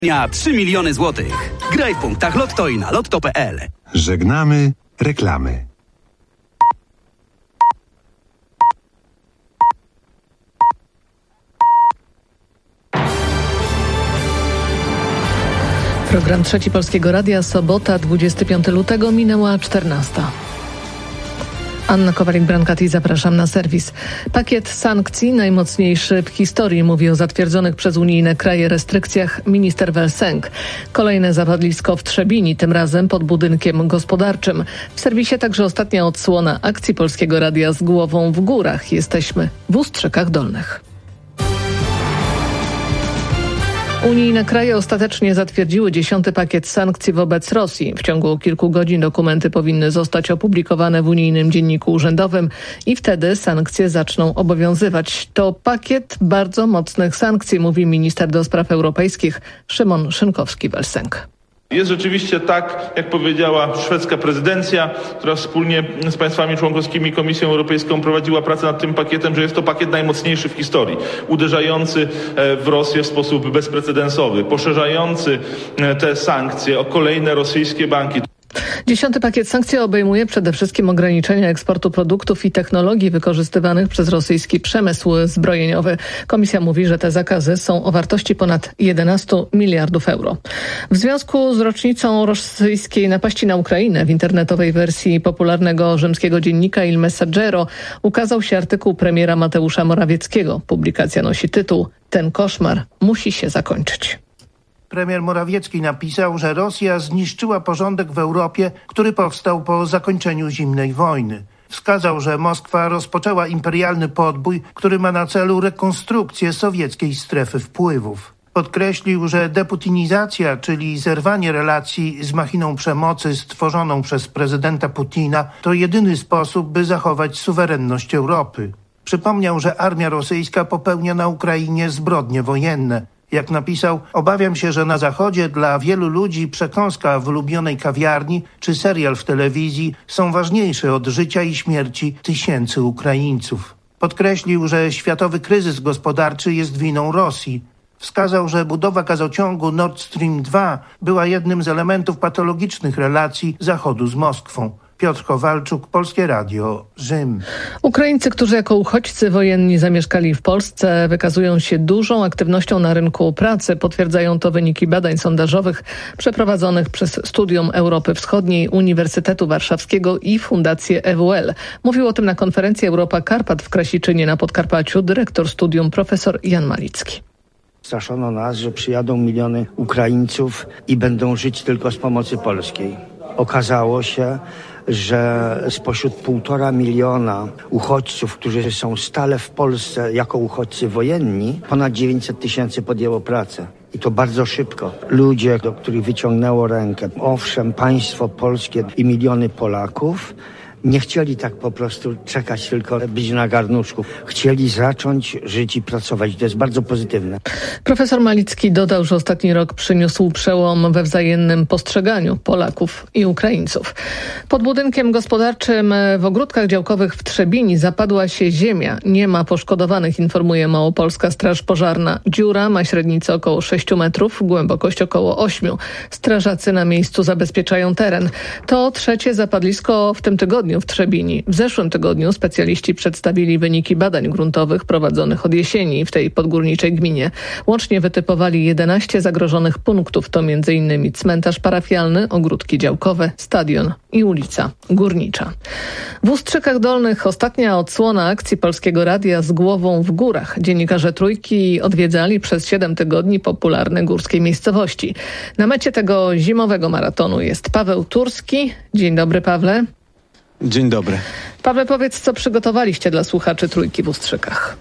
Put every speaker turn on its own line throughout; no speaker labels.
3 miliony złotych. Graj w punktach Lotto i na lotto.pl.
Żegnamy reklamy.
Program Trzeci Polskiego Radia, sobota, 25 lutego, minęła 14. Anna Kowalik-Brankati, zapraszam na serwis. Pakiet sankcji, najmocniejszy w historii, mówi o zatwierdzonych przez unijne kraje restrykcjach minister Welsenk. Kolejne zapadlisko w Trzebini, tym razem pod budynkiem gospodarczym. W serwisie także ostatnia odsłona akcji Polskiego Radia z głową w górach. Jesteśmy w Ustrzykach Dolnych. Unijne kraje ostatecznie zatwierdziły 10. pakiet sankcji wobec Rosji. W ciągu kilku godzin dokumenty powinny zostać opublikowane w unijnym dzienniku urzędowym i wtedy sankcje zaczną obowiązywać. To pakiet bardzo mocnych sankcji, mówi minister do spraw europejskich Szymon Szynkowski-Welsenk.
Jest rzeczywiście tak, jak powiedziała szwedzka prezydencja, która wspólnie z państwami członkowskimi, Komisją Europejską prowadziła pracę nad tym pakietem, że jest to pakiet najmocniejszy w historii, uderzający w Rosję w sposób bezprecedensowy, poszerzający te sankcje o kolejne rosyjskie banki.
10. pakiet sankcji obejmuje przede wszystkim ograniczenia eksportu produktów i technologii wykorzystywanych przez rosyjski przemysł zbrojeniowy. Komisja mówi, że te zakazy są o wartości ponad 11 miliardów euro. W związku z rocznicą rosyjskiej napaści na Ukrainę w internetowej wersji popularnego rzymskiego dziennika Il Messaggero ukazał się artykuł premiera Mateusza Morawieckiego. Publikacja nosi tytuł „Ten koszmar musi się zakończyć”.
Premier Morawiecki napisał, że Rosja zniszczyła porządek w Europie, który powstał po zakończeniu zimnej wojny. Wskazał, że Moskwa rozpoczęła imperialny podbój, który ma na celu rekonstrukcję sowieckiej strefy wpływów. Podkreślił, że deputinizacja, czyli zerwanie relacji z machiną przemocy stworzoną przez prezydenta Putina, to jedyny sposób, by zachować suwerenność Europy. Przypomniał, że armia rosyjska popełnia na Ukrainie zbrodnie wojenne. Jak napisał, obawiam się, że na Zachodzie dla wielu ludzi przekąska w ulubionej kawiarni czy serial w telewizji są ważniejsze od życia i śmierci tysięcy Ukraińców. Podkreślił, że światowy kryzys gospodarczy jest winą Rosji. Wskazał, że budowa gazociągu Nord Stream 2 była jednym z elementów patologicznych relacji Zachodu z Moskwą. Piotr Kowalczuk, Polskie Radio, Rzym.
Ukraińcy, którzy jako uchodźcy wojenni zamieszkali w Polsce, wykazują się dużą aktywnością na rynku pracy. Potwierdzają to wyniki badań sondażowych przeprowadzonych przez Studium Europy Wschodniej, Uniwersytetu Warszawskiego i Fundację EWL. Mówił o tym na konferencji Europa Karpat w Krasiczynie na Podkarpaciu dyrektor studium profesor Jan Malicki.
Straszono nas, że przyjadą miliony Ukraińców i będą żyć tylko z pomocy polskiej. Okazało się, że spośród 1,5 miliona uchodźców, którzy są stale w Polsce jako uchodźcy wojenni, ponad 900 tysięcy podjęło pracę. I to bardzo szybko. Ludzie, do których wyciągnęło rękę, owszem, państwo polskie i miliony Polaków, nie chcieli tak po prostu czekać, tylko być na garnuszku. Chcieli zacząć żyć i pracować. To jest bardzo pozytywne.
Profesor Malicki dodał, że ostatni rok przyniósł przełom we wzajemnym postrzeganiu Polaków i Ukraińców. Pod budynkiem gospodarczym w ogródkach działkowych w Trzebini zapadła się ziemia. Nie ma poszkodowanych, informuje Małopolska Straż Pożarna. Dziura ma średnicę około 6 metrów, głębokość około 8. Strażacy na miejscu zabezpieczają teren. To trzecie zapadlisko w tym tygodniu w Trzebini. W zeszłym tygodniu specjaliści przedstawili wyniki badań gruntowych prowadzonych od jesieni w tej podgórniczej gminie. Łącznie wytypowali 11 zagrożonych punktów. To m.in. cmentarz parafialny, ogródki działkowe, stadion i ulica Górnicza. W Ustrzykach Dolnych ostatnia odsłona akcji Polskiego Radia z głową w górach. Dziennikarze Trójki odwiedzali przez 7 tygodni popularne górskie miejscowości. Na mecie tego zimowego maratonu jest Paweł Turski. Dzień dobry, Pawle.
Dzień dobry.
Paweł, powiedz, co przygotowaliście dla słuchaczy Trójki w Ustrzykach?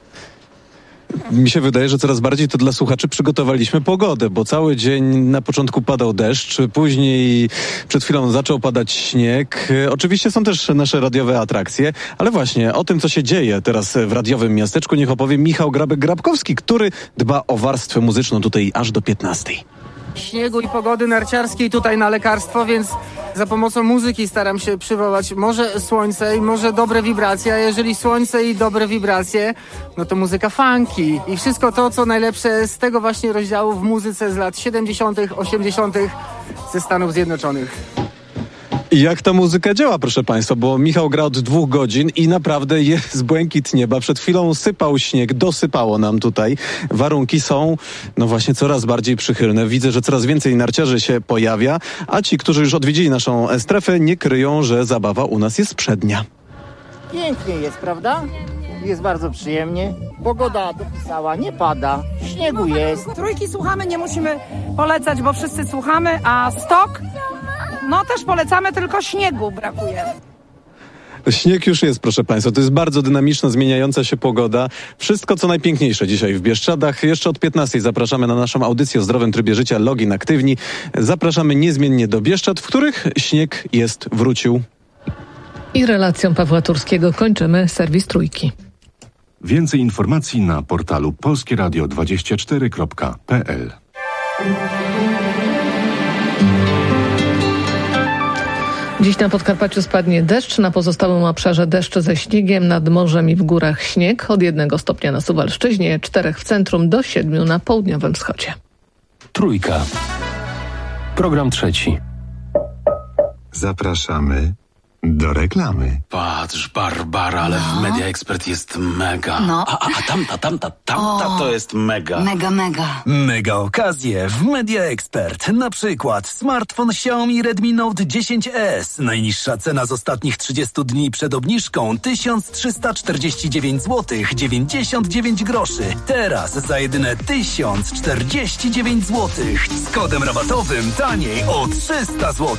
Mi się wydaje, że coraz bardziej to dla słuchaczy przygotowaliśmy pogodę, bo cały dzień na początku padał deszcz, później przed chwilą zaczął padać śnieg. Oczywiście są też nasze radiowe atrakcje, ale właśnie o tym, co się dzieje teraz w radiowym miasteczku, niech opowie Michał Grabek-Grabkowski, który dba o warstwę muzyczną tutaj aż do 15.
Śniegu i pogody narciarskiej tutaj na lekarstwo, więc Za pomocą muzyki staram się przywołać może słońce i może dobre wibracje, a jeżeli słońce i dobre wibracje, no to muzyka funky i wszystko to, co najlepsze z tego właśnie rozdziału w muzyce z lat 70., 80. ze Stanów Zjednoczonych.
I jak ta muzyka działa, proszę państwa, bo Michał gra od 2 godzin i naprawdę jest błękit nieba. Przed chwilą sypał śnieg, dosypało nam tutaj. Warunki są, no właśnie, coraz bardziej przychylne. Widzę, że coraz więcej narciarzy się pojawia, a ci, którzy już odwiedzili naszą strefę, nie kryją, że zabawa u nas jest przednia.
Pięknie jest, prawda? Jest bardzo przyjemnie. Pogoda dopisała, nie pada, śniegu jest.
Trójki słuchamy, nie musimy polecać, bo wszyscy słuchamy, a stok, no też polecamy, tylko śniegu brakuje.
Śnieg już jest, proszę państwa. To jest bardzo dynamiczna, zmieniająca się pogoda. Wszystko, co najpiękniejsze dzisiaj w Bieszczadach. Jeszcze od 15 zapraszamy na naszą audycję o zdrowym trybie życia Login Aktywni. Zapraszamy niezmiennie do Bieszczad, w których śnieg wrócił.
I relacją Pawła Turskiego kończymy serwis Trójki.
Więcej informacji na portalu polskieradio24.pl.
Dziś na Podkarpaciu spadnie deszcz, na pozostałym obszarze deszcz ze śniegiem, nad morzem i w górach śnieg. Od 1 stopnia na Suwalszczyźnie, 4 w centrum, do 7 na południowym wschodzie.
Trójka. Program 3.
Zapraszamy do reklamy.
Patrz, Barbara, ale w Media Expert jest mega.
No.
A tamta to jest mega.
Mega.
Mega okazje w Media Expert. Na przykład smartfon Xiaomi Redmi Note 10S. Najniższa cena z ostatnich 30 dni przed obniżką 1349 zł 99 groszy. Teraz za jedyne 1049 zł. Z kodem rabatowym taniej o 300 zł.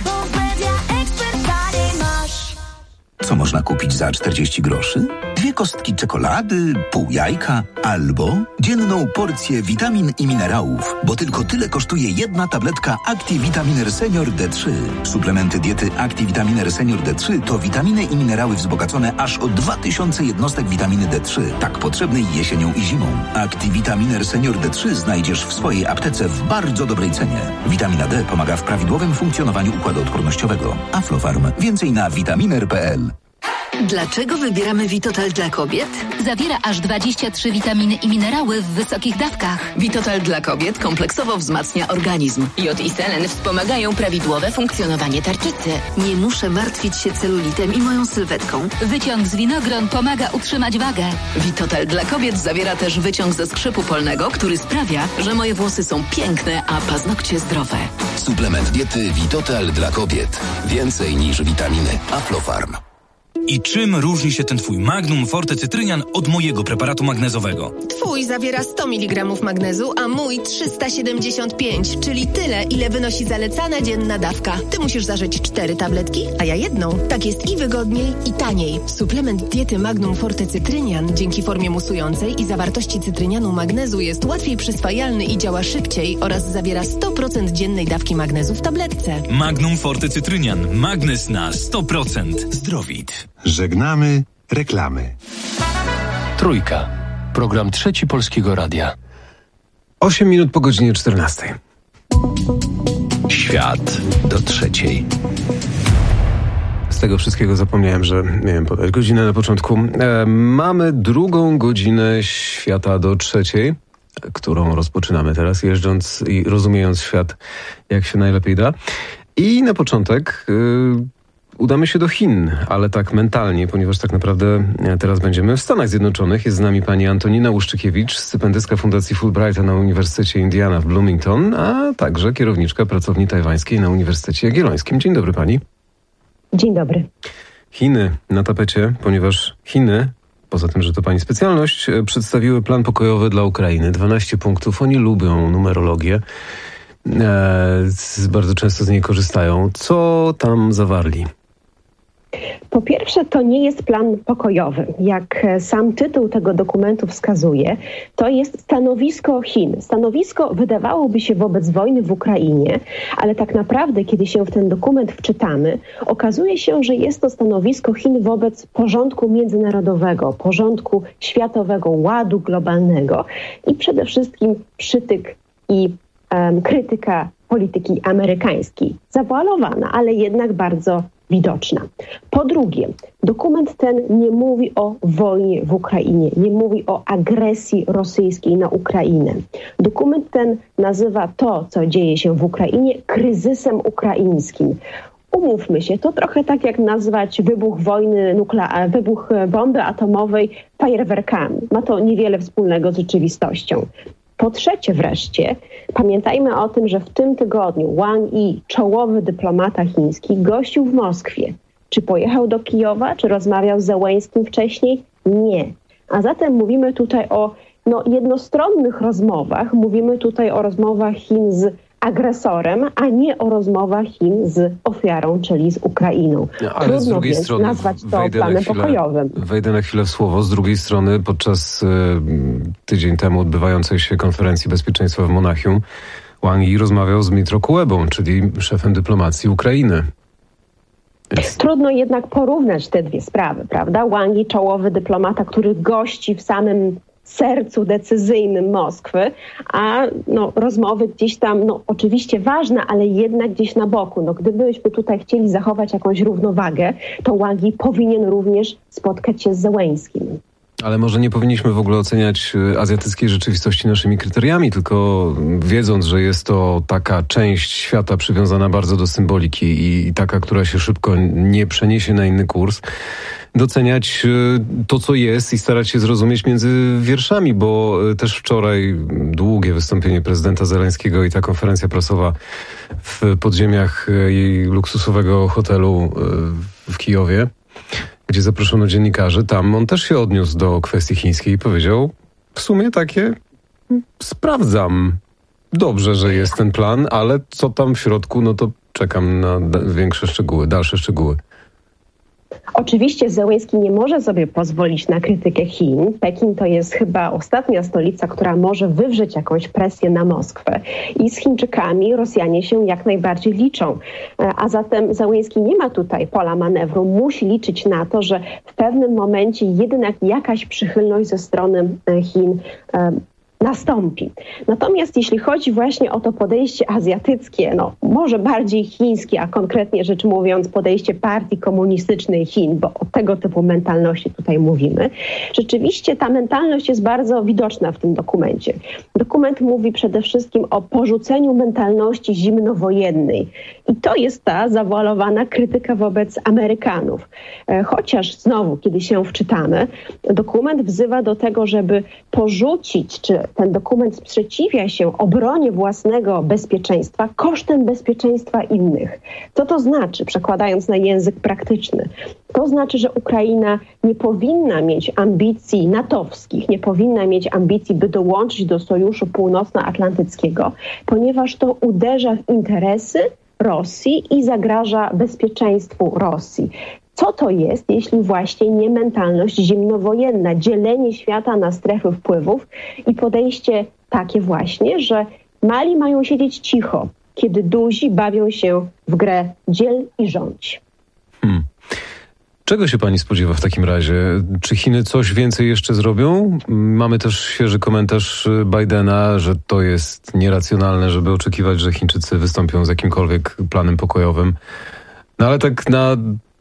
Co można kupić za 40 groszy? 2 kostki czekolady, pół jajka albo dzienną porcję witamin i minerałów, bo tylko tyle kosztuje jedna tabletka Activitaminer Senior D3. Suplementy diety Activitaminer Senior D3 to witaminy i minerały wzbogacone aż o 2000 jednostek witaminy D3, tak potrzebnej jesienią i zimą. Activitaminer Senior D3 znajdziesz w swojej aptece w bardzo dobrej cenie. Witamina D pomaga w prawidłowym funkcjonowaniu układu odpornościowego. Aflofarm. Więcej na vitaminer.pl.
Dlaczego wybieramy Vitotal dla kobiet?
Zawiera aż 23 witaminy i minerały w wysokich dawkach.
Vitotal dla kobiet kompleksowo wzmacnia organizm. Jod i selen wspomagają prawidłowe funkcjonowanie tarczycy.
Nie muszę martwić się celulitem i moją sylwetką.
Wyciąg z winogron pomaga utrzymać wagę.
Vitotal dla kobiet zawiera też wyciąg ze skrzypu polnego, który sprawia, że moje włosy są piękne, a paznokcie zdrowe.
Suplement diety Vitotal dla kobiet. Więcej niż witaminy. Aflofarm.
I czym różni się ten twój Magnum Forte Cytrynian od mojego preparatu magnezowego?
Twój zawiera 100 mg magnezu, a mój 375, czyli tyle, ile wynosi zalecana dzienna dawka. Ty musisz zażyć 4 tabletki, a ja jedną. Tak jest i wygodniej, i taniej. Suplement diety Magnum Forte Cytrynian dzięki formie musującej i zawartości cytrynianu magnezu jest łatwiej przyswajalny i działa szybciej oraz zawiera 100% dziennej dawki magnezu w tabletce.
Magnum Forte Cytrynian. Magnez na 100%. Zdrowit.
Żegnamy reklamy.
Trójka. Program 3 Polskiego Radia.
8 minut po godzinie 14.
Świat do 3.
Z tego wszystkiego zapomniałem, że miałem podać godzinę na początku. Mamy drugą godzinę świata do 3, którą rozpoczynamy teraz, jeżdżąc i rozumiejąc świat, jak się najlepiej da. I na początek udamy się do Chin, ale tak mentalnie, ponieważ tak naprawdę teraz będziemy w Stanach Zjednoczonych. Jest z nami pani Antonina Łuszczykiewicz, stypendystka Fundacji Fulbrighta na Uniwersytecie Indiana w Bloomington, a także kierowniczka pracowni tajwańskiej na Uniwersytecie Jagiellońskim. Dzień dobry pani.
Dzień dobry.
Chiny na tapecie, ponieważ Chiny, poza tym, że to pani specjalność, przedstawiły plan pokojowy dla Ukrainy. 12 punktów. Oni lubią numerologię. Bardzo często z niej korzystają. Co tam zawarli?
Po pierwsze, to nie jest plan pokojowy. Jak sam tytuł tego dokumentu wskazuje, to jest stanowisko Chin. Stanowisko wydawałoby się wobec wojny w Ukrainie, ale tak naprawdę, kiedy się w ten dokument wczytamy, okazuje się, że jest to stanowisko Chin wobec porządku międzynarodowego, porządku światowego, ładu globalnego i przede wszystkim przytyk i krytyka polityki amerykańskiej. Zawoalowana, ale jednak bardzo widoczna. Po drugie, dokument ten nie mówi o wojnie w Ukrainie, nie mówi o agresji rosyjskiej na Ukrainę. Dokument ten nazywa to, co dzieje się w Ukrainie, kryzysem ukraińskim. Umówmy się, to trochę tak jak nazwać wybuch wybuch bomby atomowej fajerwerkami. Ma to niewiele wspólnego z rzeczywistością. Po trzecie wreszcie, pamiętajmy o tym, że w tym tygodniu Wang Yi, czołowy dyplomata chiński, gościł w Moskwie. Czy pojechał do Kijowa, czy rozmawiał z Zełenskim wcześniej? Nie. A zatem mówimy tutaj o jednostronnych rozmowach, mówimy tutaj o rozmowach Chin z agresorem, a nie o rozmowach Chin z ofiarą, czyli z Ukrainą.
Ale
trudno
z drugiej
więc
strony
nazwać to planem pokojowym.
Wejdę na chwilę w słowo. Z drugiej strony podczas tydzień temu odbywającej się konferencji bezpieczeństwa w Monachium Wang Yi rozmawiał z Dmytro Kulebą, czyli szefem dyplomacji Ukrainy.
Trudno jednak porównać te dwie sprawy, prawda? Wang Yi, czołowy dyplomata, który gości w samym sercu decyzyjnym Moskwy, a rozmowy gdzieś tam, oczywiście ważne, ale jednak gdzieś na boku. Gdybyśmy tutaj chcieli zachować jakąś równowagę, to Wang Yi powinien również spotkać się z Zełenskim.
Ale może nie powinniśmy w ogóle oceniać azjatyckiej rzeczywistości naszymi kryteriami, tylko wiedząc, że jest to taka część świata przywiązana bardzo do symboliki i taka, która się szybko nie przeniesie na inny kurs, doceniać to, co jest i starać się zrozumieć między wierszami, bo też wczoraj długie wystąpienie prezydenta Zełenskiego i ta konferencja prasowa w podziemiach jej luksusowego hotelu w Kijowie, gdzie zaproszono dziennikarzy, tam on też się odniósł do kwestii chińskiej i powiedział, w sumie takie sprawdzam. Dobrze, że jest ten plan, ale co tam w środku, to czekam na większe szczegóły, dalsze szczegóły.
Oczywiście Zełenski nie może sobie pozwolić na krytykę Chin. Pekin to jest chyba ostatnia stolica, która może wywrzeć jakąś presję na Moskwę. I z Chińczykami Rosjanie się jak najbardziej liczą. A zatem Zełenski nie ma tutaj pola manewru. Musi liczyć na to, że w pewnym momencie jednak jakaś przychylność ze strony Chin nastąpi. Natomiast jeśli chodzi właśnie o to podejście azjatyckie, może bardziej chińskie, a konkretnie rzecz mówiąc podejście partii komunistycznej Chin, bo o tego typu mentalności tutaj mówimy, rzeczywiście ta mentalność jest bardzo widoczna w tym dokumencie. Dokument mówi przede wszystkim o porzuceniu mentalności zimnowojennej. I to jest ta zawoalowana krytyka wobec Amerykanów. Chociaż znowu, kiedy się wczytamy, dokument wzywa do tego, żeby porzucić, czy ten dokument sprzeciwia się obronie własnego bezpieczeństwa kosztem bezpieczeństwa innych. Co to znaczy, przekładając na język praktyczny? To znaczy, że Ukraina nie powinna mieć ambicji natowskich, nie powinna mieć ambicji, by dołączyć do Sojuszu Północnoatlantyckiego, ponieważ to uderza w interesy Rosji i zagraża bezpieczeństwu Rosji. Co to jest, jeśli właśnie nie mentalność zimnowojenna, dzielenie świata na strefy wpływów i podejście takie właśnie, że mali mają siedzieć cicho, kiedy duzi bawią się w grę dziel i rządź.
Czego się pani spodziewa w takim razie? Czy Chiny coś więcej jeszcze zrobią? Mamy też świeży komentarz Bidena, że to jest nieracjonalne, żeby oczekiwać, że Chińczycy wystąpią z jakimkolwiek planem pokojowym. Ale tak na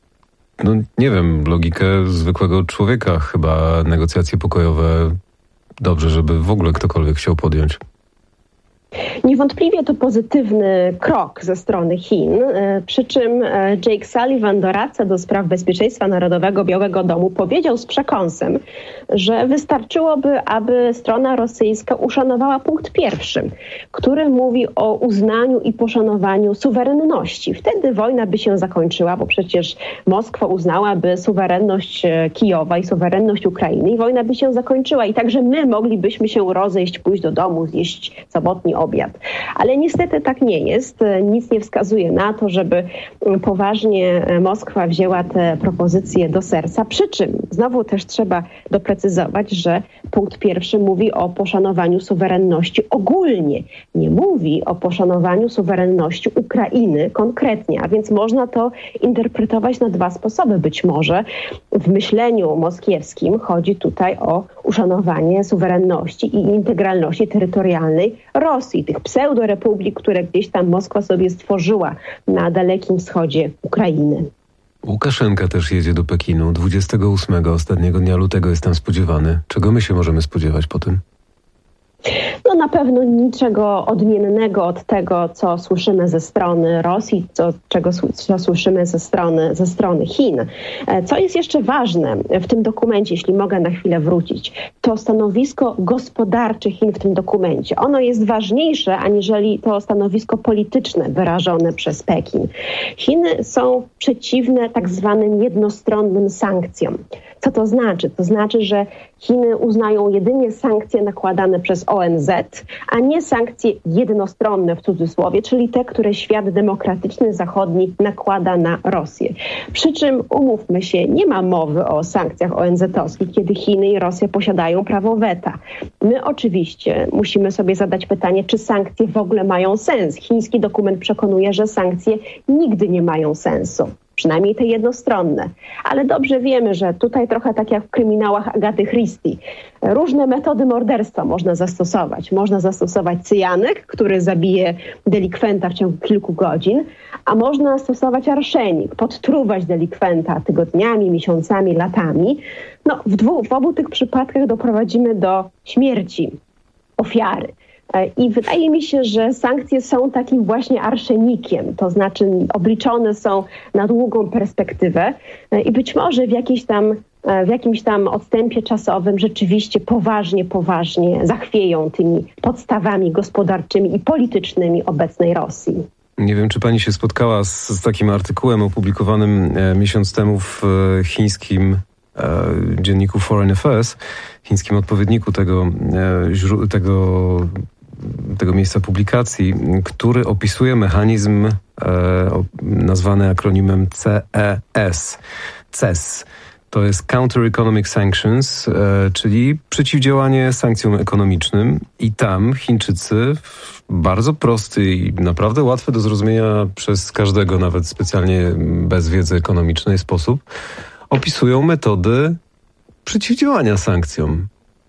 nie wiem, logikę zwykłego człowieka chyba negocjacje pokojowe dobrze, żeby w ogóle ktokolwiek chciał podjąć.
Niewątpliwie to pozytywny krok ze strony Chin, przy czym Jake Sullivan, doradca do spraw bezpieczeństwa narodowego Białego Domu, powiedział z przekąsem, że wystarczyłoby, aby strona rosyjska uszanowała punkt 1, który mówi o uznaniu i poszanowaniu suwerenności. Wtedy wojna by się zakończyła, bo przecież Moskwa uznałaby suwerenność Kijowa i suwerenność Ukrainy i wojna by się zakończyła i także my moglibyśmy się rozejść, pójść do domu, zjeść sobotni obiad. Ale niestety tak nie jest. Nic nie wskazuje na to, żeby poważnie Moskwa wzięła te propozycje do serca. Przy czym znowu też trzeba doprecyzować, doprecyzować, że punkt pierwszy mówi o poszanowaniu suwerenności ogólnie. Nie mówi o poszanowaniu suwerenności Ukrainy konkretnie, a więc można to interpretować na dwa sposoby. Być może w myśleniu moskiewskim chodzi tutaj o uszanowanie suwerenności i integralności terytorialnej Rosji, tych pseudorepublik, które gdzieś tam Moskwa sobie stworzyła na Dalekim Wschodzie Ukrainy.
Łukaszenka też jedzie do Pekinu 28, ostatniego dnia lutego jest tam spodziewany. Czego my się możemy spodziewać po tym?
No na pewno niczego odmiennego od tego, co słyszymy ze strony Rosji, co słyszymy ze strony Chin. Co jest jeszcze ważne w tym dokumencie, jeśli mogę na chwilę wrócić, to stanowisko gospodarcze Chin w tym dokumencie. Ono jest ważniejsze aniżeli to stanowisko polityczne wyrażone przez Pekin. Chiny są przeciwne tak zwanym jednostronnym sankcjom. Co to znaczy? To znaczy, że Chiny uznają jedynie sankcje nakładane przez ONZ, a nie sankcje jednostronne w cudzysłowie, czyli te, które świat demokratyczny, zachodni nakłada na Rosję. Przy czym, umówmy się, nie ma mowy o sankcjach ONZ-owskich, kiedy Chiny i Rosja posiadają prawo weta. My oczywiście musimy sobie zadać pytanie, czy sankcje w ogóle mają sens. Chiński dokument przekonuje, że sankcje nigdy nie mają sensu. Przynajmniej te jednostronne. Ale dobrze wiemy, że tutaj trochę tak jak w kryminałach Agaty Christie, różne metody morderstwa można zastosować. Można zastosować cyjanek, który zabije delikwenta w ciągu kilku godzin, a można stosować arszenik, podtruwać delikwenta tygodniami, miesiącami, latami. No, w obu tych przypadkach doprowadzimy do śmierci ofiary. I wydaje mi się, że sankcje są takim właśnie arszenikiem, to znaczy obliczone są na długą perspektywę i być może w jakimś tam odstępie czasowym rzeczywiście poważnie zachwieją tymi podstawami gospodarczymi i politycznymi obecnej Rosji.
Nie wiem, czy pani się spotkała z takim artykułem opublikowanym miesiąc temu w chińskim dzienniku Foreign Affairs, chińskim odpowiedniku tego miejsca publikacji, który opisuje mechanizm nazwany akronimem CES. To jest Counter Economic Sanctions, czyli przeciwdziałanie sankcjom ekonomicznym i tam Chińczycy w bardzo prosty i naprawdę łatwy do zrozumienia przez każdego, nawet specjalnie bez wiedzy ekonomicznej sposób, opisują metody przeciwdziałania sankcjom.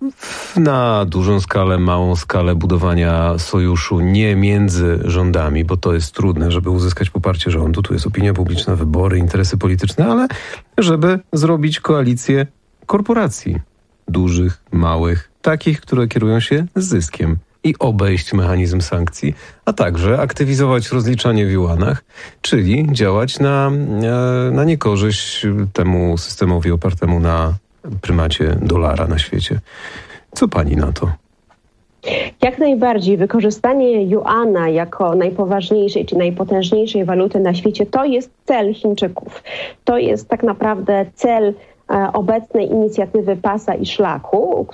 Na dużą skalę, małą skalę budowania sojuszu nie między rządami, bo to jest trudne, żeby uzyskać poparcie rządu. Tu jest opinia publiczna, wybory, interesy polityczne, ale żeby zrobić koalicję korporacji. Dużych, małych, takich, które kierują się zyskiem i obejść mechanizm sankcji, a także aktywizować rozliczanie w juanach, czyli działać na niekorzyść temu systemowi opartemu na prymacie dolara na świecie. Co pani na to?
Jak najbardziej. Wykorzystanie juana jako najpoważniejszej czy najpotężniejszej waluty na świecie to jest cel Chińczyków. To jest tak naprawdę cel obecnej inicjatywy Pasa i Szlaku,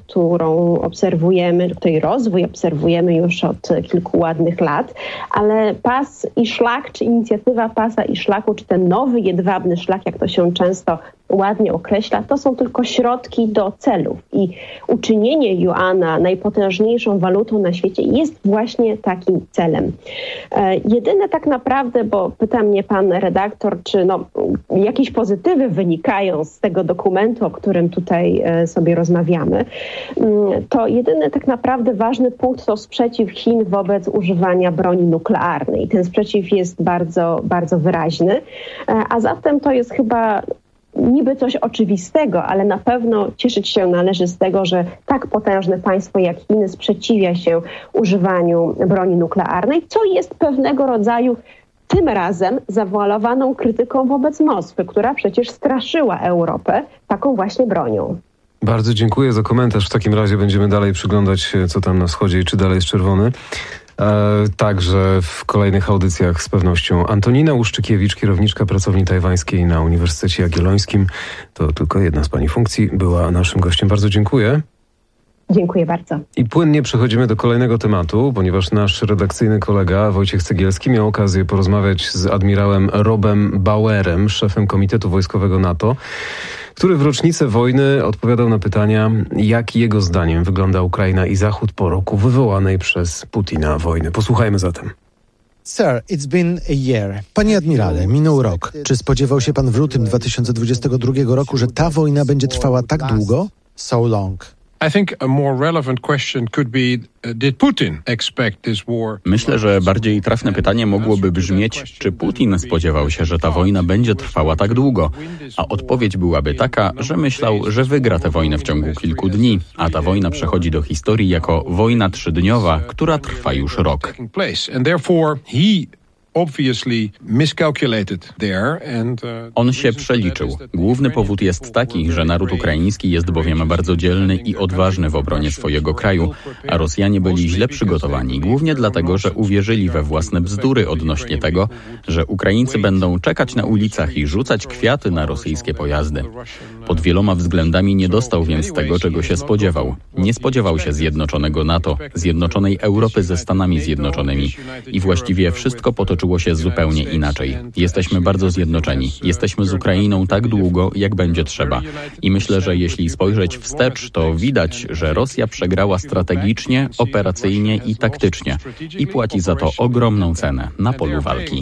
której rozwój obserwujemy już od kilku ładnych lat, ale Pas i Szlak, czy inicjatywa Pasa i Szlaku, czy ten nowy jedwabny szlak, jak to się często ładnie określa, to są tylko środki do celów i uczynienie juana najpotężniejszą walutą na świecie jest właśnie takim celem. Jedyne tak naprawdę, bo pyta mnie pan redaktor, czy jakieś pozytywy wynikają z tego dokumentu, o którym tutaj sobie rozmawiamy, to jedyny tak naprawdę ważny punkt to sprzeciw Chin wobec używania broni nuklearnej. Ten sprzeciw jest bardzo, bardzo wyraźny, a zatem to jest chyba niby coś oczywistego, ale na pewno cieszyć się należy z tego, że tak potężne państwo jak Chiny sprzeciwia się używaniu broni nuklearnej, co jest pewnego rodzaju tym razem zawoalowaną krytyką wobec Moskwy, która przecież straszyła Europę taką właśnie bronią.
Bardzo dziękuję za komentarz. W takim razie będziemy dalej przyglądać się, co tam na wschodzie i czy dalej jest czerwony. Także w kolejnych audycjach z pewnością. Antonina Łuszczykiewicz, kierowniczka pracowni tajwańskiej na Uniwersytecie Jagiellońskim, to tylko jedna z pani funkcji, była naszym gościem. Bardzo dziękuję.
Dziękuję bardzo.
I płynnie przechodzimy do kolejnego tematu, ponieważ nasz redakcyjny kolega Wojciech Cegielski miał okazję porozmawiać z admirałem Robem Bauerem, szefem Komitetu Wojskowego NATO, który w rocznicę wojny odpowiadał na pytania, jak jego zdaniem wygląda Ukraina i Zachód po roku wywołanej przez Putina wojny. Posłuchajmy zatem.
Sir, it's been a year. Panie admirale, minął rok. Czy spodziewał się pan w lutym 2022 roku, że ta wojna będzie trwała tak długo? So long.
Myślę, że bardziej trafne pytanie mogłoby brzmieć, czy Putin spodziewał się, że ta wojna będzie trwała tak długo? A odpowiedź byłaby taka, że myślał, że wygra tę wojnę w ciągu kilku dni, a ta wojna przechodzi do historii jako wojna trzydniowa, która trwa już rok. On się przeliczył. Główny powód jest taki, że naród ukraiński jest bowiem bardzo dzielny i odważny w obronie swojego kraju, a Rosjanie byli źle przygotowani, głównie dlatego, że uwierzyli we własne bzdury odnośnie tego, że Ukraińcy będą czekać na ulicach i rzucać kwiaty na rosyjskie pojazdy. Pod wieloma względami nie dostał więc tego, czego się spodziewał. Nie spodziewał się zjednoczonego NATO, zjednoczonej Europy ze Stanami Zjednoczonymi i właściwie wszystko potoczyło się zupełnie inaczej. Jesteśmy bardzo zjednoczeni. Jesteśmy z Ukrainą tak długo, jak będzie trzeba. I myślę, że jeśli spojrzeć wstecz, to widać, że Rosja przegrała strategicznie, operacyjnie i taktycznie. I płaci za to ogromną cenę na polu walki.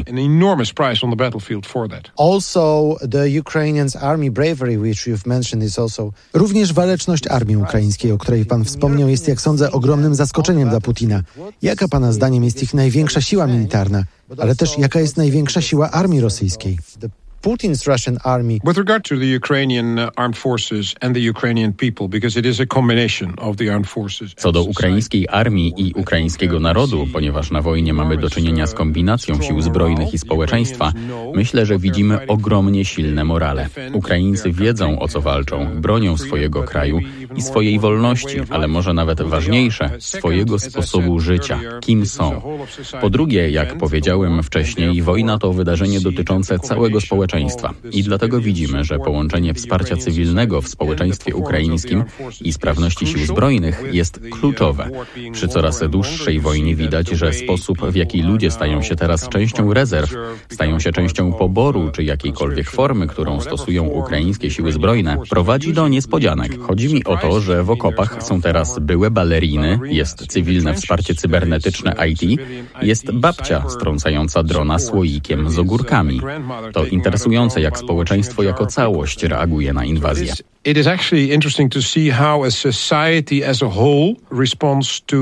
Również waleczność armii ukraińskiej, o której pan wspomniał, jest, jak sądzę, ogromnym zaskoczeniem dla Putina. Jaka pana zdaniem jest ich największa siła militarna? Ale też jaka jest największa siła armii rosyjskiej? Putin's Russian army.
With regard to the Ukrainian armed forces and the Ukrainian people, because it is a combination of the armed forces.
Co do ukraińskiej armii i ukraińskiego narodu, ponieważ na wojnie mamy do czynienia z kombinacją sił zbrojnych i społeczeństwa, myślę, że widzimy ogromnie silne morale. Ukraińcy wiedzą, o co walczą, bronią swojego kraju i swojej wolności, ale może nawet ważniejsze, swojego sposobu życia, kim są. Po drugie, jak powiedziałem wcześniej, wojna to wydarzenie dotyczące całego społeczeństwa. I dlatego widzimy, że połączenie wsparcia cywilnego w społeczeństwie ukraińskim i sprawności sił zbrojnych jest kluczowe. Przy coraz dłuższej wojnie widać, że sposób, w jaki ludzie stają się teraz częścią rezerw, stają się częścią poboru czy jakiejkolwiek formy, którą stosują ukraińskie siły zbrojne, prowadzi do niespodzianek. Chodzi mi o to, że w okopach są teraz byłe baleriny, jest cywilne wsparcie cybernetyczne IT, jest babcia strącająca drona słoikiem z ogórkami. To interesujące, jak społeczeństwo jako całość reaguje na inwazję.
It is actually interesting to see how a society as a whole responds to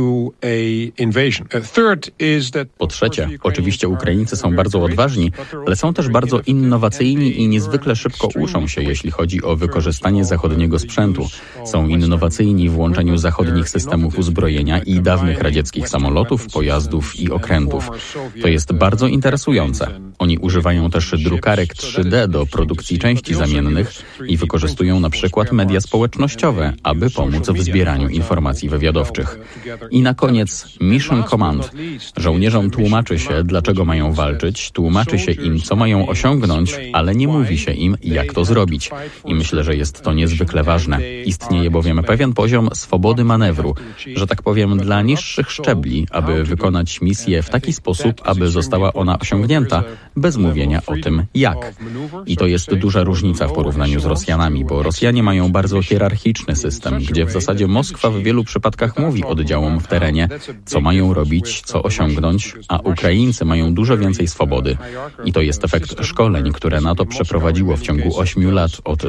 a invasion. Third is that.
Po trzecie, oczywiście Ukraińcy są bardzo odważni, ale są też bardzo innowacyjni i niezwykle szybko uczą się, jeśli chodzi o wykorzystanie zachodniego sprzętu. Są innowacyjni w łączeniu zachodnich systemów uzbrojenia i dawnych radzieckich samolotów, pojazdów i okrętów. To jest bardzo interesujące. Oni używają też drukarek 3D do produkcji części zamiennych i wykorzystują na przykład media społecznościowe, aby pomóc w zbieraniu informacji wywiadowczych. I na koniec Mission Command. Żołnierzom tłumaczy się, dlaczego mają walczyć, tłumaczy się im, co mają osiągnąć, ale nie mówi się im, jak to zrobić. I myślę, że jest to niezwykle ważne. Istnieje bowiem pewien poziom swobody manewru, że tak powiem, dla niższych szczebli, aby wykonać misję w taki sposób, aby została ona osiągnięta, bez mówienia o tym, jak. I to jest duża różnica w porównaniu z Rosjanami, bo Rosjanie mają bardzo hierarchiczny system, gdzie w zasadzie Moskwa w wielu przypadkach mówi oddziałom w terenie, co mają robić, co osiągnąć, a Ukraińcy mają dużo więcej swobody. I to jest efekt szkoleń, które NATO przeprowadziło w ciągu 8 lat od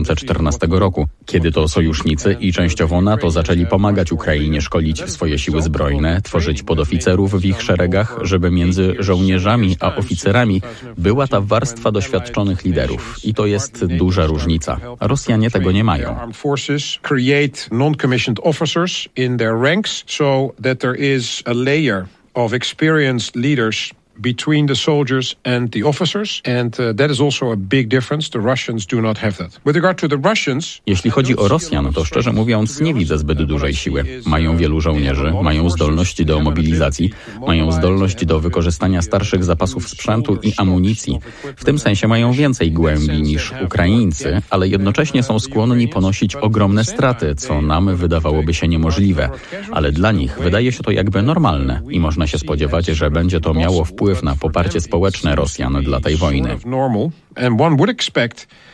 2014 roku, kiedy to sojusznicy i częściowo NATO zaczęli pomagać Ukrainie szkolić swoje siły zbrojne, tworzyć podoficerów w ich szeregach, żeby między żołnierzami a oficerami była ta warstwa doświadczonych liderów. I to jest duża różnica. Rosjanie tego nie mają.
Between the soldiers and the officers, and that is also a big difference. The Russians do not have that. With regard to the Russians,
jeśli chodzi o Rosjan, to szczerze mówiąc nie widzę zbyt dużej siły. Mają wielu żołnierzy, mają zdolność do mobilizacji, mają zdolność do wykorzystania starszych zapasów sprzętu i amunicji. W tym sensie mają więcej głębi niż Ukraińcy, ale jednocześnie są skłonni ponosić ogromne straty, co nam wydawałoby się niemożliwe. Ale dla nich wydaje się to jakby normalne i można się spodziewać, że będzie to miało wpływ na poparcie społeczne Rosjan dla tej wojny.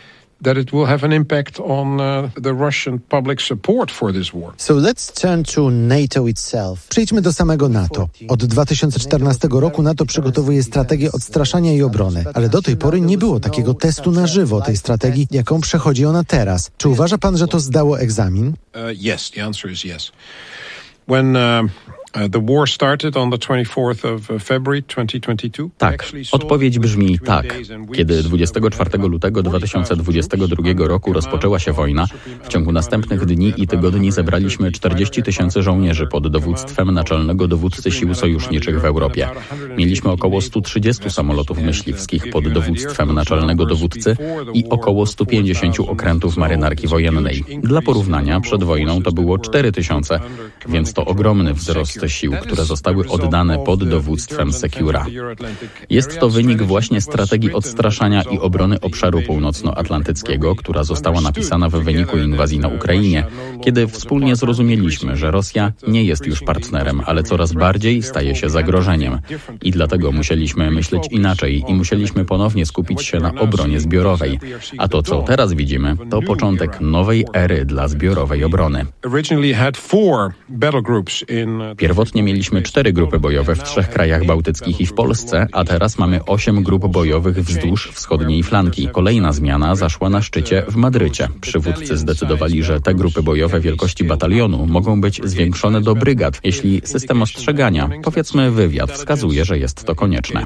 that it will have an impact on the Russian public support for this war.
So let's turn to NATO itself. Przejdźmy do samego NATO. Od 2014 roku NATO przygotowuje strategię odstraszania i obrony, ale do tej pory nie było takiego testu na żywo tej strategii, jaką przechodzi ona teraz. Czy uważa pan, że to zdało egzamin?
Yes, the answer is yes. When the war started on the 24th of February 2022.
Tak, odpowiedź brzmi tak. Kiedy 24 lutego 2022 roku rozpoczęła się wojna, w ciągu następnych dni i tygodni zebraliśmy 40 000 żołnierzy pod dowództwem naczelnego dowódcy sił sojuszniczych w Europie. Mieliśmy około 130 samolotów myśliwskich pod dowództwem naczelnego dowódcy i około 150 okrętów marynarki wojennej. Dla porównania, przed wojną to było 4000, więc to ogromny wzrost sił, które zostały oddane pod dowództwem Secura. Jest to wynik właśnie strategii odstraszania i obrony obszaru północnoatlantyckiego, która została napisana w wyniku inwazji na Ukrainie, kiedy wspólnie zrozumieliśmy, że Rosja nie jest już partnerem, ale coraz bardziej staje się zagrożeniem. I dlatego musieliśmy myśleć inaczej i musieliśmy ponownie skupić się na obronie zbiorowej. A to, co teraz widzimy, to początek nowej ery dla zbiorowej obrony. Pierwotnie mieliśmy 4 grupy bojowe w 3 krajach bałtyckich i w Polsce, a teraz mamy 8 grup bojowych wzdłuż wschodniej flanki. Kolejna zmiana zaszła na szczycie w Madrycie. Przywódcy zdecydowali, że te grupy bojowe wielkości batalionu mogą być zwiększone do brygad, jeśli system ostrzegania, powiedzmy wywiad, wskazuje, że jest to konieczne.